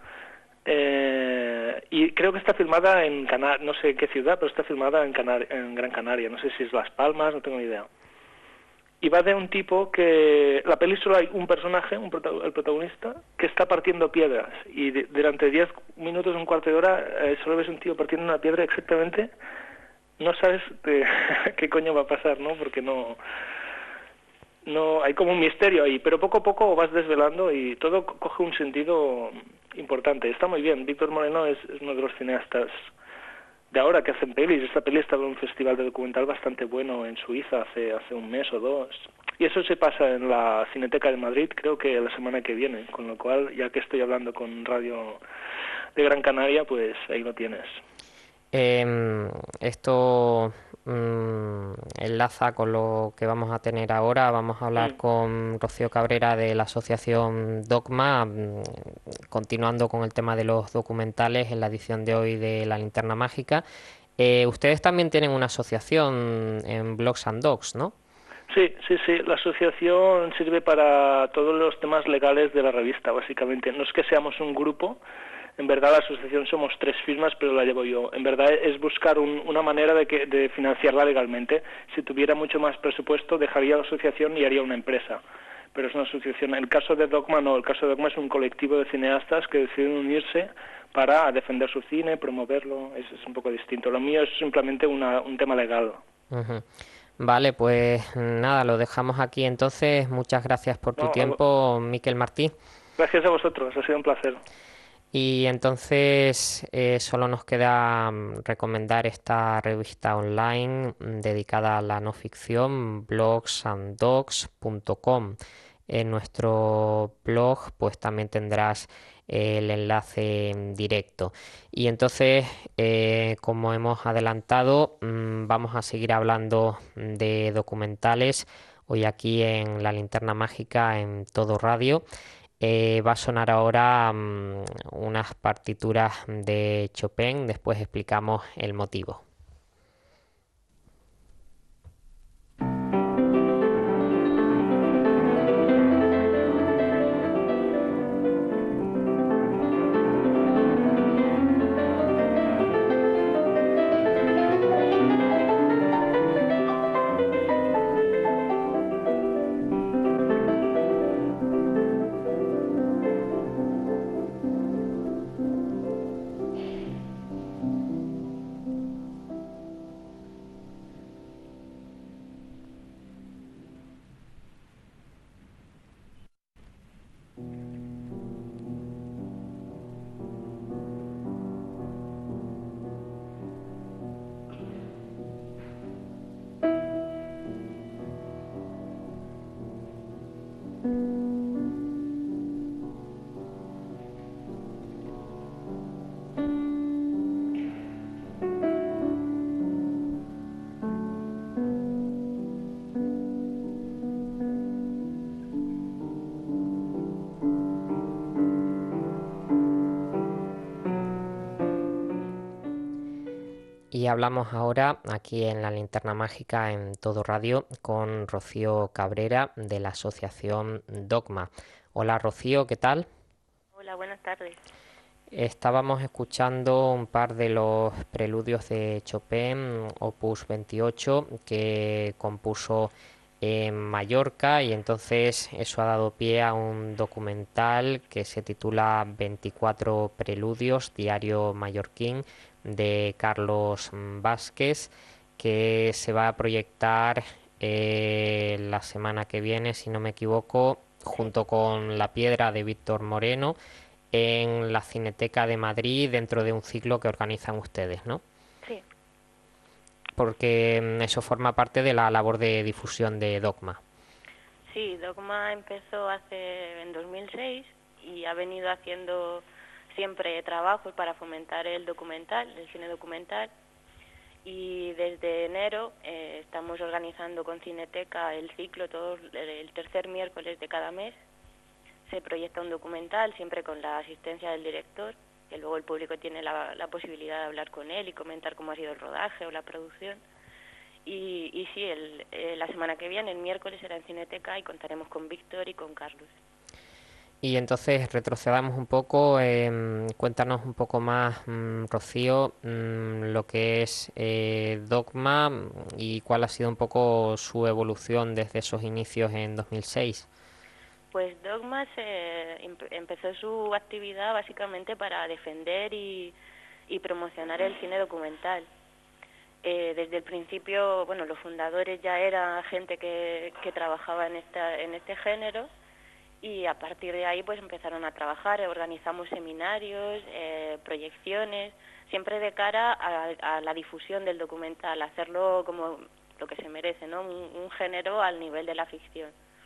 Speaker 6: Eh, y creo que está filmada en Canar no sé qué ciudad, pero está filmada en, Canar en Gran Canaria, no sé si es Las Palmas, no tengo ni idea. Y va de un tipo que... La peli solo hay un personaje, un prota el protagonista, que está partiendo piedras. Y de durante diez minutos, un cuarto de hora, eh, solo ves un tío partiendo una piedra exactamente. No sabes de qué coño va a pasar, ¿no? Porque no... no hay como un misterio ahí. Pero poco a poco vas desvelando y todo coge un sentido importante. Está muy bien. Víctor Moreno es, es uno de los cineastas de ahora que hacen pelis. Esta peli estaba en un festival de documental bastante bueno en Suiza hace hace un mes o dos. Y eso se pasa en la Cineteca de Madrid, creo que la semana que viene. Con lo cual, ya que estoy hablando con Radio de Gran Canaria, pues ahí lo tienes.
Speaker 3: Eh, esto mm, enlaza con lo que vamos a tener ahora. Vamos a hablar
Speaker 6: Mm.
Speaker 3: con Rocío Cabrera de la asociación Dogma, mm, continuando con el tema de los documentales en la edición de hoy de La Linterna Mágica. Eh, ustedes también tienen una asociación en Blogs and Dogs, ¿no?
Speaker 6: Sí, sí, sí. La asociación sirve para todos los temas legales de la revista, básicamente. No es que seamos un grupo. En verdad la asociación somos tres firmas, pero la llevo yo. En verdad es buscar un, una manera de, que, de financiarla legalmente. Si tuviera mucho más presupuesto, dejaría la asociación y haría una empresa. Pero es una asociación. El caso de Dogma no. El caso de Dogma es un colectivo de cineastas que deciden unirse para defender su cine, promoverlo. Es, es un poco distinto. Lo mío es simplemente una, un tema legal.
Speaker 3: Uh-huh. Vale, pues nada, lo dejamos aquí entonces. Muchas gracias por tu
Speaker 6: No,
Speaker 3: tiempo, Miquel Martí.
Speaker 6: Gracias a vosotros, ha sido un placer.
Speaker 3: Y entonces eh, solo nos queda mm, recomendar esta revista online mm, dedicada a la no ficción, blogs and dogs punto com. En nuestro blog pues también tendrás eh, el enlace mm, directo. Y entonces, eh, como hemos adelantado, mm, vamos a seguir hablando de documentales hoy aquí en La Linterna Mágica en Todo Radio. Eh, va a sonar ahora um, unas partituras de Chopin, después explicamos el motivo. Y hablamos ahora aquí en La Linterna Mágica en Todo Radio con Rocío Cabrera de la asociación Dogma. Hola Rocío, ¿qué tal?
Speaker 7: Hola, buenas tardes.
Speaker 3: Estábamos escuchando un par de los preludios de Chopin, opus veintiocho, que compuso en Mallorca, y entonces eso ha dado pie a un documental que se titula veinticuatro Preludios, Diario Mallorquín, de Carlos Vázquez, que se va a proyectar eh, la semana que viene, si no me equivoco, junto con La Piedra de Víctor Moreno, en la Cineteca de Madrid, dentro de un ciclo que organizan ustedes, ¿no?
Speaker 7: Sí.
Speaker 3: Porque eso forma parte de la labor de difusión de Dogma.
Speaker 7: Sí, Dogma empezó hace en dos mil seis y ha venido haciendo siempre trabajos para fomentar el documental, el cine documental. Y desde enero eh, estamos organizando con Cineteca el ciclo, todos el tercer miércoles de cada mes. Se proyecta un documental, siempre con la asistencia del director, que luego el público tiene la, la posibilidad de hablar con él y comentar cómo ha sido el rodaje o la producción. Y, y sí, el, eh, la semana que viene, el miércoles, será en Cineteca y contaremos con Víctor y con Carlos.
Speaker 3: Y entonces retrocedamos un poco, eh, cuéntanos un poco más, mmm, Rocío, mmm, lo que es eh, Dogma y cuál ha sido un poco su evolución desde esos inicios en dos mil seis.
Speaker 7: Pues Dogma se empezó su actividad básicamente para defender y, y promocionar el cine documental. Eh, desde el principio, bueno, los fundadores ya eran gente que, que trabajaba en, esta, en este género, y a partir de ahí pues empezaron a trabajar, organizamos seminarios, eh, proyecciones, siempre de cara a, a la difusión del documental, hacerlo como lo que se merece, ¿no? Un, un género al nivel de la ficción.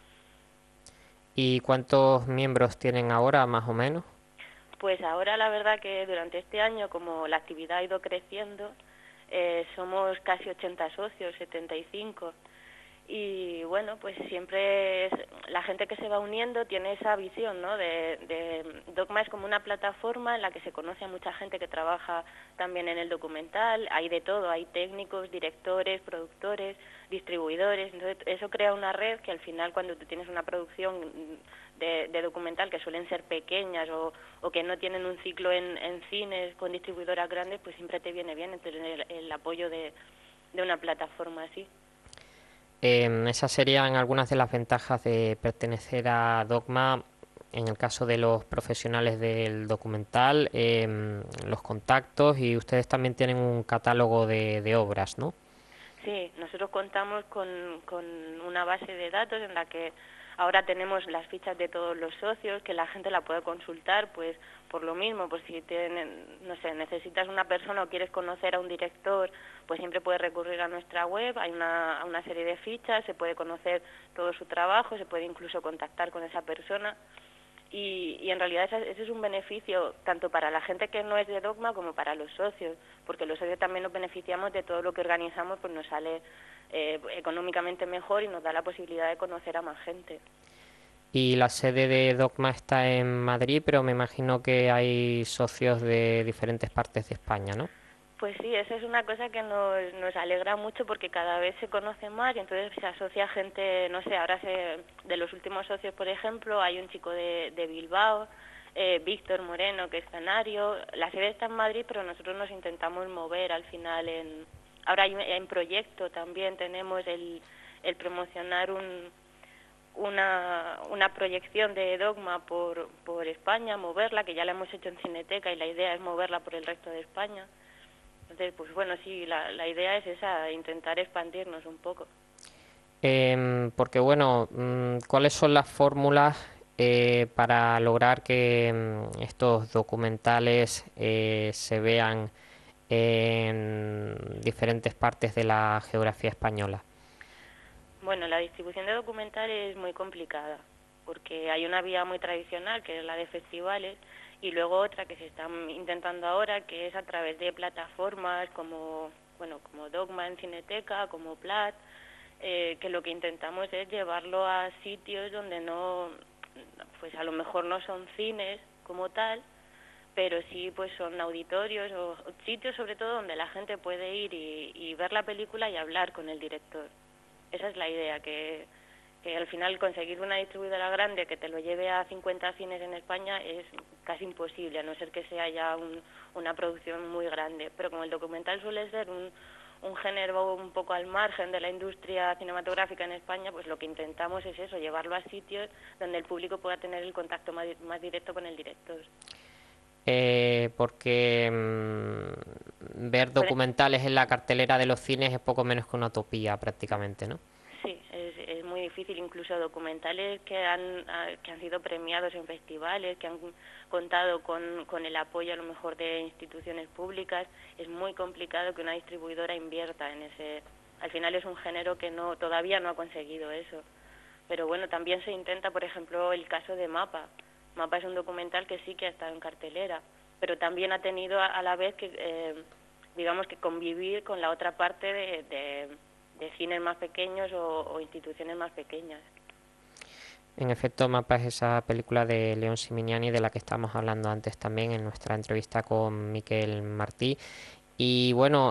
Speaker 3: ¿Y cuántos miembros tienen ahora, más o menos?
Speaker 7: Pues ahora la verdad que durante este año, como la actividad ha ido creciendo, eh, somos casi ochenta socios, setenta y cinco. Y bueno, pues siempre es, la gente que se va uniendo tiene esa visión, ¿no? De, de Dogma es como una plataforma en la que se conoce a mucha gente que trabaja también en el documental, hay de todo, hay técnicos, directores, productores, distribuidores, entonces eso crea una red que al final cuando tú tienes una producción de, de documental que suelen ser pequeñas o, o que no tienen un ciclo en, en cines con distribuidoras grandes, pues siempre te viene bien tener el, el apoyo de, de una plataforma así.
Speaker 3: Eh, esas serían algunas de las ventajas de pertenecer a Dogma en el caso de los profesionales del documental, eh, los contactos, y ustedes también tienen un catálogo de, de obras, ¿no?
Speaker 7: Sí, nosotros contamos con, con una base de datos en la que ahora tenemos las fichas de todos los socios, que la gente la puede consultar, pues por lo mismo, pues si tienen, no sé, necesitas una persona o quieres conocer a un director, pues siempre puedes recurrir a nuestra web, hay una, una serie de fichas, se puede conocer todo su trabajo, se puede incluso contactar con esa persona. Y, y en realidad ese, ese es un beneficio tanto para la gente que no es de Dogma como para los socios, porque los socios también nos beneficiamos de todo lo que organizamos, pues nos sale eh, económicamente mejor y nos da la posibilidad de conocer a más gente.
Speaker 3: Y la sede de Dogma está en Madrid, pero me imagino que hay socios de diferentes partes de España, ¿no?
Speaker 7: Pues sí, esa es una cosa que nos, nos alegra mucho porque cada vez se conoce más y entonces se asocia gente, no sé, ahora se, de los últimos socios, por ejemplo, hay un chico de, de Bilbao, eh, Víctor Moreno, que es canario. La sede está en Madrid, pero nosotros nos intentamos mover al final en... Ahora hay en proyecto también tenemos el, el promocionar un, una, una proyección de Dogma por, por España, moverla, que ya la hemos hecho en Cineteca y la idea es moverla por el resto de España. Entonces, pues bueno, sí, la, la idea es esa, intentar expandirnos un poco.
Speaker 3: Eh, porque bueno, ¿cuáles son las fórmulas eh, para lograr que mm, estos documentales eh, se vean en diferentes partes de la geografía española?
Speaker 7: Bueno, la distribución de documentales es muy complicada, porque hay una vía muy tradicional, que es la de festivales, y luego otra que se está intentando ahora, que es a través de plataformas como, bueno, como Dogma en Cineteca, como Plat, eh, que lo que intentamos es llevarlo a sitios donde no, pues a lo mejor no son cines como tal, pero sí pues son auditorios o sitios sobre todo donde la gente puede ir y, y ver la película y hablar con el director. Esa es la idea, que, que al final conseguir una distribuidora grande que te lo lleve a cincuenta cines en España es casi imposible, a no ser que sea ya un, una producción muy grande. Pero como el documental suele ser un, un género un poco al margen de la industria cinematográfica en España, pues lo que intentamos es eso, llevarlo a sitios donde el público pueda tener el contacto más, más directo con el director.
Speaker 3: Eh, porque mmm, ver documentales en la cartelera de los cines es poco menos que una utopía prácticamente, ¿no?
Speaker 7: Sí, es, es muy difícil, incluso documentales que han, que han sido premiados en festivales, que han contado con, con el apoyo a lo mejor de instituciones públicas, es muy complicado que una distribuidora invierta en ese. Al final es un género que no todavía no ha conseguido eso. Pero bueno, también se intenta, por ejemplo, el caso de Mapa. Mapa es un documental que sí que ha estado en cartelera, pero también ha tenido a, a la vez que, eh, digamos, que convivir con la otra parte de, de, de cines más pequeños o, o instituciones más pequeñas.
Speaker 3: En efecto, Mapa es esa película de León Simignani de la que estábamos hablando antes también en nuestra entrevista con Miquel Martí. Y bueno,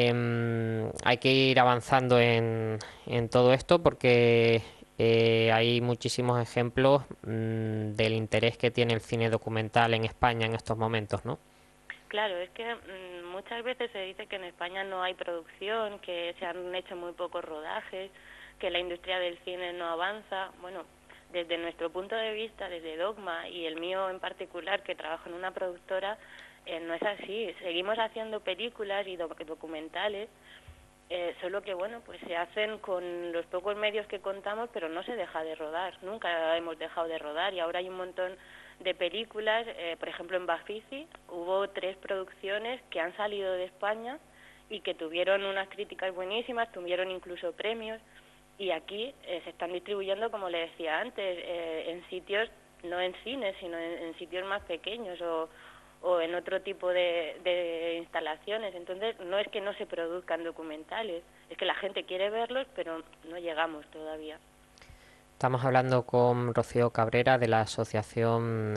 Speaker 3: eh, hay que ir avanzando en, en todo esto porque eh, hay muchísimos ejemplos mmm, del interés que tiene el cine documental en España en estos momentos, ¿no?
Speaker 7: Claro, es que mmm, muchas veces se dice que en España no hay producción, que se han hecho muy pocos rodajes, que la industria del cine no avanza. Bueno, desde nuestro punto de vista, desde Dogma y el mío en particular, que trabajo en una productora, eh, no es así. Seguimos haciendo películas y doc- documentales, eh, solo que, bueno, pues se hacen con los pocos medios que contamos, pero no se deja de rodar. Nunca hemos dejado de rodar y ahora hay un montón de películas. Eh, por ejemplo, en Bafisi hubo tres producciones que han salido de España y que tuvieron unas críticas buenísimas, tuvieron incluso premios. Y aquí eh, se están distribuyendo, como le decía antes, eh, en sitios, no en cines, sino en, en sitios más pequeños o, o en otro tipo de, de instalaciones. Entonces, no es que no se produzcan documentales, es que la gente quiere verlos, pero no llegamos todavía.
Speaker 3: Estamos hablando con Rocío Cabrera de la asociación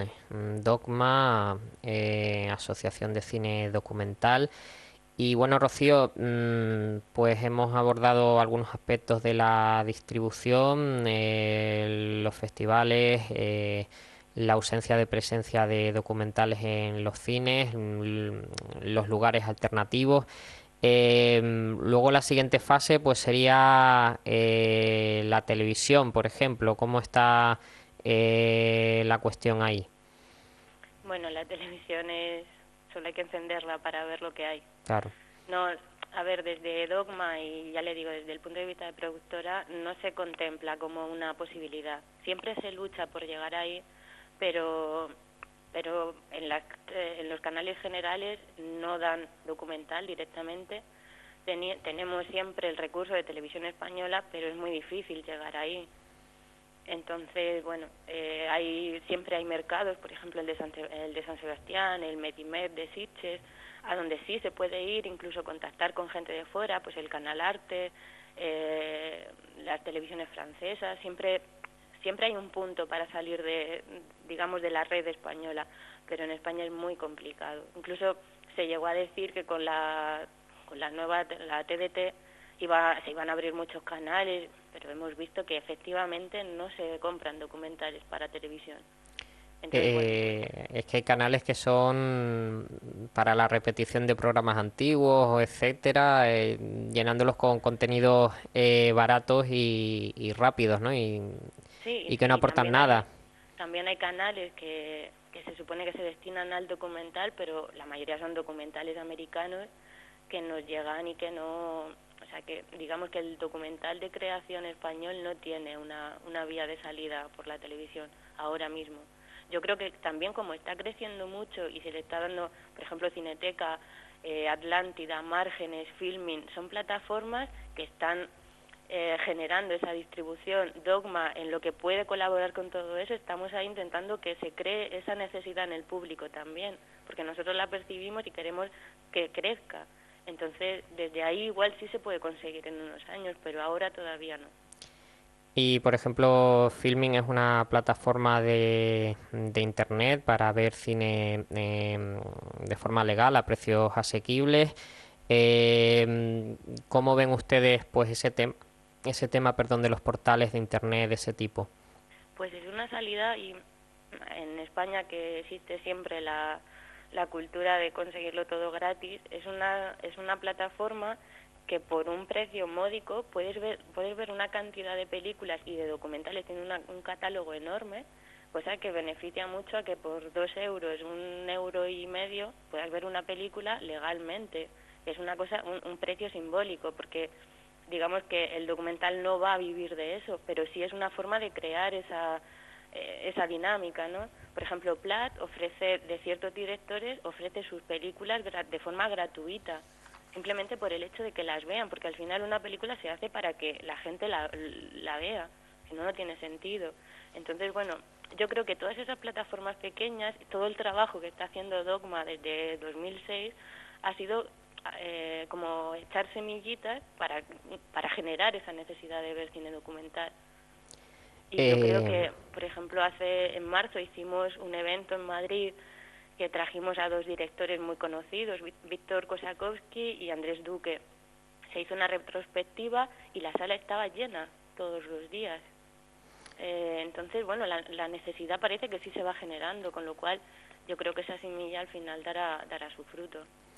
Speaker 3: Dogma, eh, Asociación de Cine Documental. Y bueno, Rocío, pues hemos abordado algunos aspectos de la distribución, eh, los festivales, eh, la ausencia de presencia de documentales en los cines, los lugares alternativos. Eh, luego la siguiente fase pues sería eh, la televisión, por ejemplo. ¿Cómo está eh, la cuestión ahí?
Speaker 7: Bueno, la televisión es... solo hay que encenderla para ver lo que hay.
Speaker 3: Claro.
Speaker 7: No, a ver, desde Dogma y ya le digo, desde el punto de vista de productora, no se contempla como una posibilidad. Siempre se lucha por llegar ahí, pero pero en, la, eh, en los canales generales no dan documental directamente. Teni, tenemos siempre el recurso de Televisión Española, pero es muy difícil llegar ahí. Entonces, bueno, eh, hay siempre hay mercados, por ejemplo el de San, el de San Sebastián, el Medimed de Sitges, a donde sí se puede ir, incluso contactar con gente de fuera, pues el Canal Arte, eh, las televisiones francesas, siempre siempre hay un punto para salir de, digamos, de la red española, pero en España es muy complicado. Incluso se llegó a decir que con la con la nueva la T D T iba se iban a abrir muchos canales, pero hemos visto que efectivamente no se compran documentales para televisión. Entonces,
Speaker 3: eh,
Speaker 7: bueno,
Speaker 3: es que hay canales que son para la repetición de programas antiguos, etcétera, eh, llenándolos con contenidos eh, baratos y, y rápidos, ¿no? Y,
Speaker 7: sí,
Speaker 3: y que no
Speaker 7: y
Speaker 3: aportan
Speaker 7: también
Speaker 3: nada.
Speaker 7: Hay, también hay canales que, que se supone que se destinan al documental, pero la mayoría son documentales americanos que nos llegan y que no... O sea, que digamos que el documental de creación español no tiene una, una vía de salida por la televisión ahora mismo. Yo creo que también como está creciendo mucho y se le está dando, por ejemplo, Cineteca, eh, Atlántida, Márgenes, Filmin, son plataformas que están eh, generando esa distribución. Dogma, en lo que puede colaborar con todo eso, estamos ahí intentando que se cree esa necesidad en el público también, porque nosotros la percibimos y queremos que crezca. Entonces, desde ahí igual sí se puede conseguir en unos años, pero ahora todavía no.
Speaker 3: Y, por ejemplo, Filming es una plataforma de, de internet para ver cine eh, de forma legal a precios asequibles. Eh, ¿Cómo ven ustedes pues ese tema? ese tema, perdón, de los portales de internet de ese tipo?
Speaker 7: Pues es una salida, y en España, que existe siempre la, la cultura de conseguirlo todo gratis, es una, es una plataforma que por un precio módico puedes ver, puedes ver una cantidad de películas y de documentales, tiene una, un catálogo enorme, cosa que beneficia mucho a que por dos euros, un euro y medio, puedas ver una película legalmente. Es una cosa, un, un precio simbólico, porque digamos que el documental no va a vivir de eso, pero sí es una forma de crear esa, eh, esa dinámica, ¿no? Por ejemplo, Plat ofrece, de ciertos directores, ofrece sus películas de forma gratuita, simplemente por el hecho de que las vean, porque al final una película se hace para que la gente la, la vea, si no, no tiene sentido. Entonces, bueno, yo creo que todas esas plataformas pequeñas, todo el trabajo que está haciendo Dogma desde dos mil seis ha sido eh, como echar semillitas para, para generar esa necesidad de ver cine documental. Y
Speaker 3: eh...
Speaker 7: yo creo que, por ejemplo, hace en marzo hicimos un evento en Madrid que trajimos a dos directores muy conocidos, Víctor Kosakowski y Andrés Duque. Se hizo una retrospectiva y la sala estaba llena todos los días. Eh, entonces, bueno, la, la necesidad parece que sí se va generando, con lo cual yo creo que esa semilla al final dará, dará su fruto.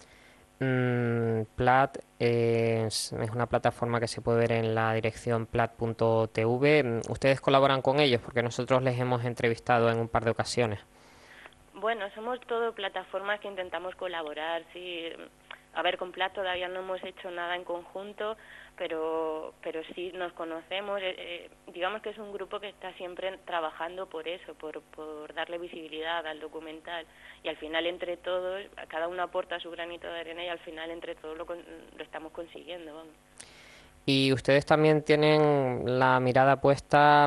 Speaker 3: Mm, Plat eh, es, es una plataforma que se puede ver en la dirección plat punto t v. ¿Ustedes colaboran con ellos? Porque nosotros les hemos entrevistado en un par de ocasiones.
Speaker 7: Bueno, somos todo plataformas que intentamos colaborar, sí. A ver, con Plat todavía no hemos hecho nada en conjunto, pero pero sí nos conocemos. Eh, eh, digamos que es un grupo que está siempre trabajando por eso, por, por darle visibilidad al documental. Y al final, entre todos, cada uno aporta su granito de arena y al final, entre todos, lo, lo estamos consiguiendo, vamos.
Speaker 3: Y ustedes también tienen la mirada puesta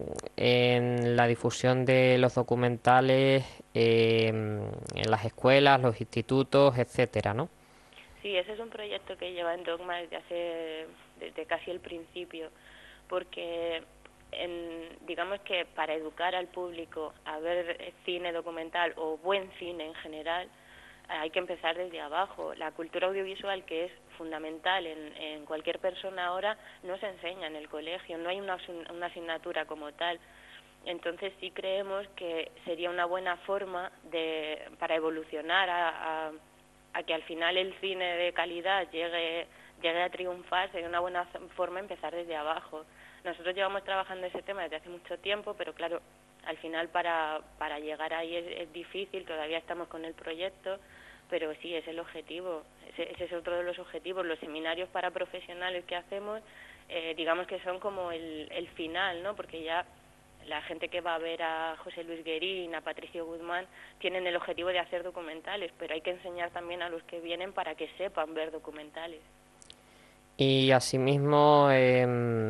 Speaker 3: en la difusión de los documentales eh, en las escuelas, los institutos, etcétera, ¿no?
Speaker 7: Sí, ese es un proyecto que lleva en Dogma desde hace, desde casi el principio, porque en, digamos que para educar al público a ver cine documental o buen cine en general, hay que empezar desde abajo. La cultura audiovisual, que es fundamental en, en cualquier persona ahora, no se enseña en el colegio, no hay una, una asignatura como tal. Entonces sí creemos que sería una buena forma de para evolucionar a, a, a que al final el cine de calidad llegue, llegue a triunfar. Sería una buena forma empezar desde abajo. Nosotros llevamos trabajando ese tema desde hace mucho tiempo, pero claro, al final para, para llegar ahí es, es difícil, todavía estamos con el proyecto, pero sí, es el objetivo, ese, ese es otro de los objetivos. Los seminarios para profesionales que hacemos, eh, digamos que son como el, el final, ¿no? Porque ya la gente que va a ver a José Luis Guerín, a Patricio Guzmán, tienen el objetivo de hacer documentales, pero hay que enseñar también a los que vienen para que sepan ver documentales.
Speaker 3: Y asimismo eh,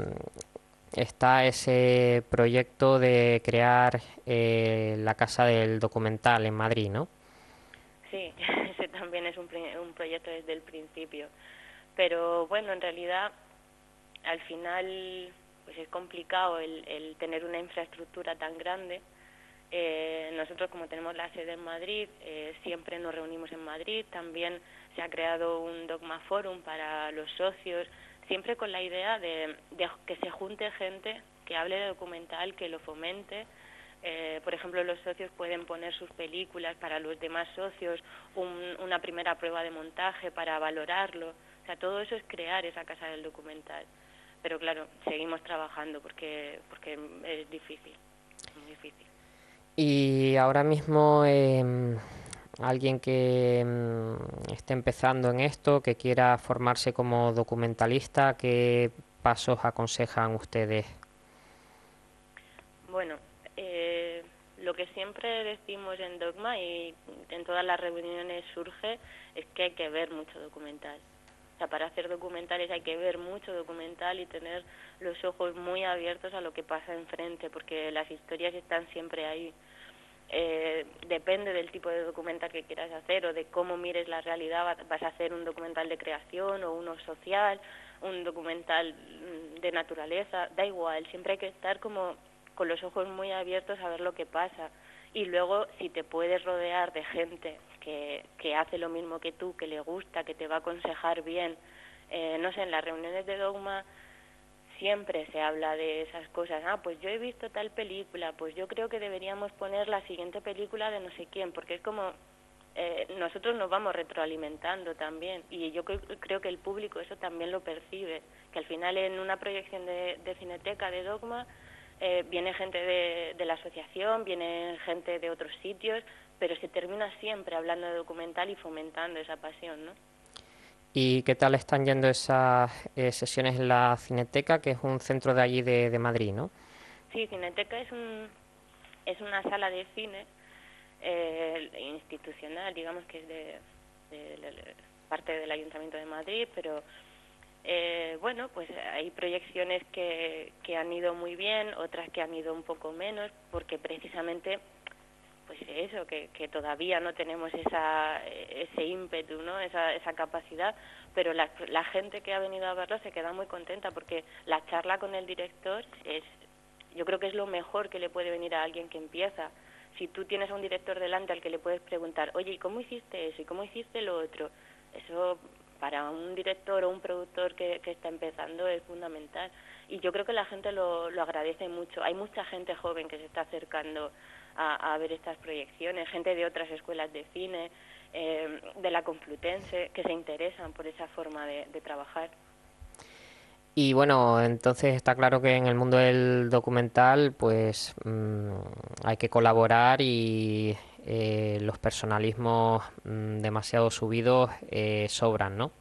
Speaker 3: está ese proyecto de crear eh, la Casa del Documental en Madrid, ¿no?
Speaker 7: Sí, ese también es un, un proyecto desde el principio. Pero bueno, en realidad, al final, pues es complicado el, el tener una infraestructura tan grande. Eh, nosotros, como tenemos la sede en Madrid, eh, siempre nos reunimos en Madrid. También se ha creado un Dogma Forum para los socios, siempre con la idea de, de que se junte gente que hable de documental, que lo fomente. Eh, por ejemplo, los socios pueden poner sus películas para los demás socios, un, una primera prueba de montaje para valorarlo. O sea, todo eso es crear esa casa del documental. Pero claro, seguimos trabajando porque porque es difícil, es muy difícil.
Speaker 3: Y ahora mismo eh, alguien que eh, esté empezando en esto, que quiera formarse como documentalista, ¿qué pasos aconsejan ustedes?
Speaker 7: Bueno, eh, lo que siempre decimos en Dogma y en todas las reuniones surge es que hay que ver mucho documental. O sea, para hacer documentales hay que ver mucho documental y tener los ojos muy abiertos a lo que pasa enfrente, porque las historias están siempre ahí. Eh, depende del tipo de documental que quieras hacer o de cómo mires la realidad. Vas a hacer un documental de creación o uno social, un documental de naturaleza, da igual, siempre hay que estar como con los ojos muy abiertos a ver lo que pasa. Y luego, si te puedes rodear de gente que, que hace lo mismo que tú, que le gusta, que te va a aconsejar bien, eh, no sé, en las reuniones de Dogma siempre se habla de esas cosas. Ah, pues yo he visto tal película, pues yo creo que deberíamos poner la siguiente película de no sé quién, porque es como eh, nosotros nos vamos retroalimentando también, y yo creo, creo que el público eso también lo percibe, que al final en una proyección de, de Cineteca, de Dogma, eh, viene gente de, de la asociación, viene gente de otros sitios, pero se termina siempre hablando de documental y fomentando esa pasión, ¿no?
Speaker 3: ¿Y qué tal están yendo esas eh, sesiones en la Cineteca, que es un centro de allí de, de Madrid, ¿no?
Speaker 7: Sí, Cineteca es un es una sala de cine eh, institucional, digamos que es de, de, de, de parte del Ayuntamiento de Madrid, pero eh, bueno, pues hay proyecciones que, que han ido muy bien, otras que han ido un poco menos, porque precisamente pues eso, que, que todavía no tenemos esa ese ímpetu, ¿no? Esa, esa capacidad, pero la, la gente que ha venido a verlo se queda muy contenta, porque la charla con el director es, yo creo que es lo mejor que le puede venir a alguien que empieza. Si tú tienes a un director delante al que le puedes preguntar, oye, ¿y cómo hiciste eso? ¿Y cómo hiciste lo otro? Eso para un director o un productor que, que está empezando es fundamental. Y yo creo que la gente lo, lo agradece mucho. Hay mucha gente joven que se está acercando a, a ver estas proyecciones, gente de otras escuelas de cine, eh, de la Complutense, que se interesan por esa forma de, de trabajar.
Speaker 3: Y bueno, entonces está claro que en el mundo del documental pues mmm, hay que colaborar y eh, los personalismos mmm, demasiado subidos eh, sobran, ¿no?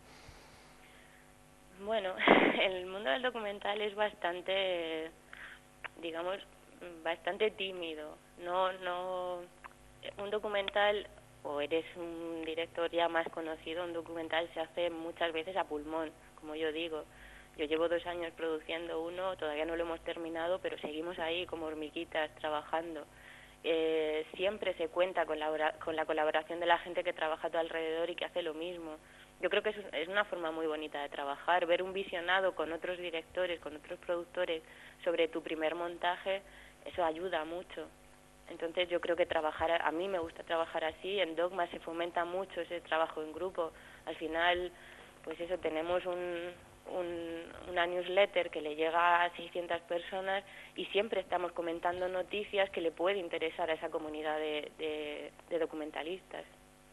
Speaker 7: Bueno, el mundo del documental es bastante, digamos, bastante tímido. No, no, un documental, o eres un director ya más conocido, un documental se hace muchas veces a pulmón, como yo digo. Yo llevo dos años produciendo uno, todavía no lo hemos terminado, pero seguimos ahí como hormiguitas trabajando. Eh, siempre se cuenta con la, con la colaboración de la gente que trabaja a tu alrededor y que hace lo mismo. Yo creo que es, es una forma muy bonita de trabajar, ver un visionado con otros directores, con otros productores sobre tu primer montaje, eso ayuda mucho. Entonces yo creo que trabajar, a mí me gusta trabajar así, en Dogma se fomenta mucho ese trabajo en grupo. Al final, pues eso, tenemos un, un, una newsletter que le llega a seiscientas personas y siempre estamos comentando noticias que le puede interesar a esa comunidad de, de, de documentalistas.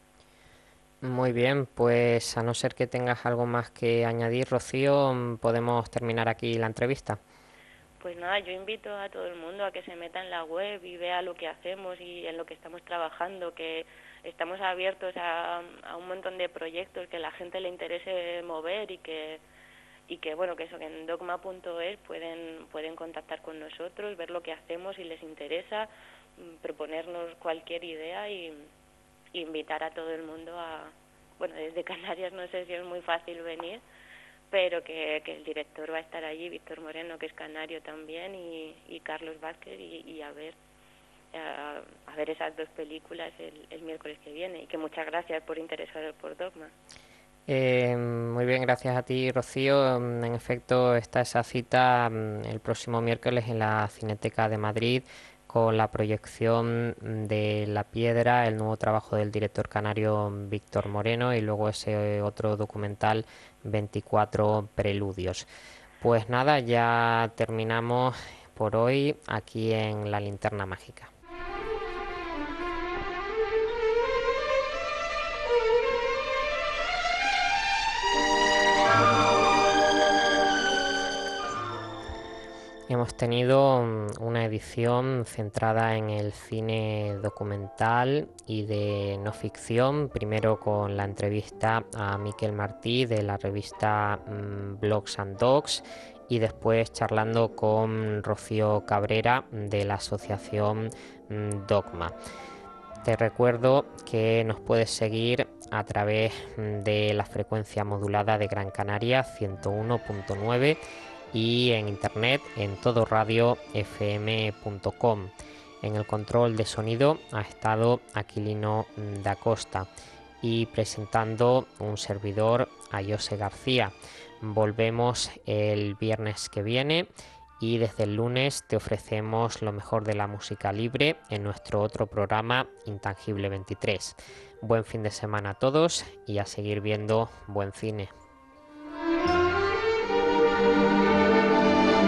Speaker 3: Muy bien, pues a no ser que tengas algo más que añadir, Rocío, podemos terminar aquí la entrevista.
Speaker 7: Pues nada, yo invito a todo el mundo a que se meta en la web y vea lo que hacemos y en lo que estamos trabajando, que estamos abiertos a, a un montón de proyectos que la gente le interese mover y que y que bueno, que eso, que en dogma punto es pueden pueden contactar con nosotros, ver lo que hacemos si les interesa, proponernos cualquier idea y invitar a todo el mundo a, bueno, desde Canarias no sé si es muy fácil venir, pero que, que el director va a estar allí, Víctor Moreno, que es canario también, y, y Carlos Vázquez, y, y a ver a, a ver esas dos películas el, el miércoles que viene, y que muchas gracias por interesaros por Dogma.
Speaker 3: Eh, muy bien, gracias a ti, Rocío. En efecto, está esa cita el próximo miércoles en la Cineteca de Madrid, con la proyección de La Piedra, el nuevo trabajo del director canario Víctor Moreno, y luego ese otro documental, veinticuatro Preludios. Pues nada, ya terminamos por hoy aquí en La Linterna Mágica. Hemos tenido una edición centrada en el cine documental y de no ficción, primero con la entrevista a Miquel Martí de la revista mmm, Blogs and Dogs, y después charlando con Rocío Cabrera de la asociación mmm, Dogma. Te recuerdo que nos puedes seguir a través de la frecuencia modulada de Gran Canaria ciento uno punto nueve y en internet en todo radio f m punto com. En el control de sonido ha estado Aquilino da Costa y presentando un servidor, Ayose García. Volvemos el viernes que viene y desde el lunes te ofrecemos lo mejor de la música libre en nuestro otro programa Intangible veintitrés. Buen fin de semana a todos y a seguir viendo buen cine.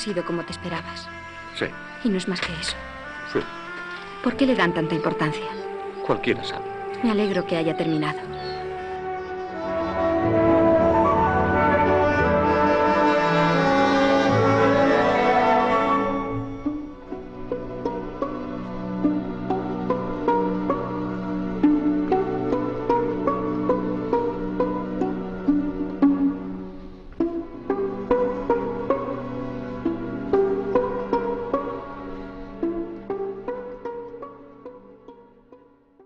Speaker 8: sido como te esperabas.
Speaker 9: Sí.
Speaker 8: Y no es más que eso.
Speaker 9: Sí.
Speaker 8: ¿Por qué le dan tanta importancia?
Speaker 9: Cualquiera sabe.
Speaker 8: Me alegro que haya terminado.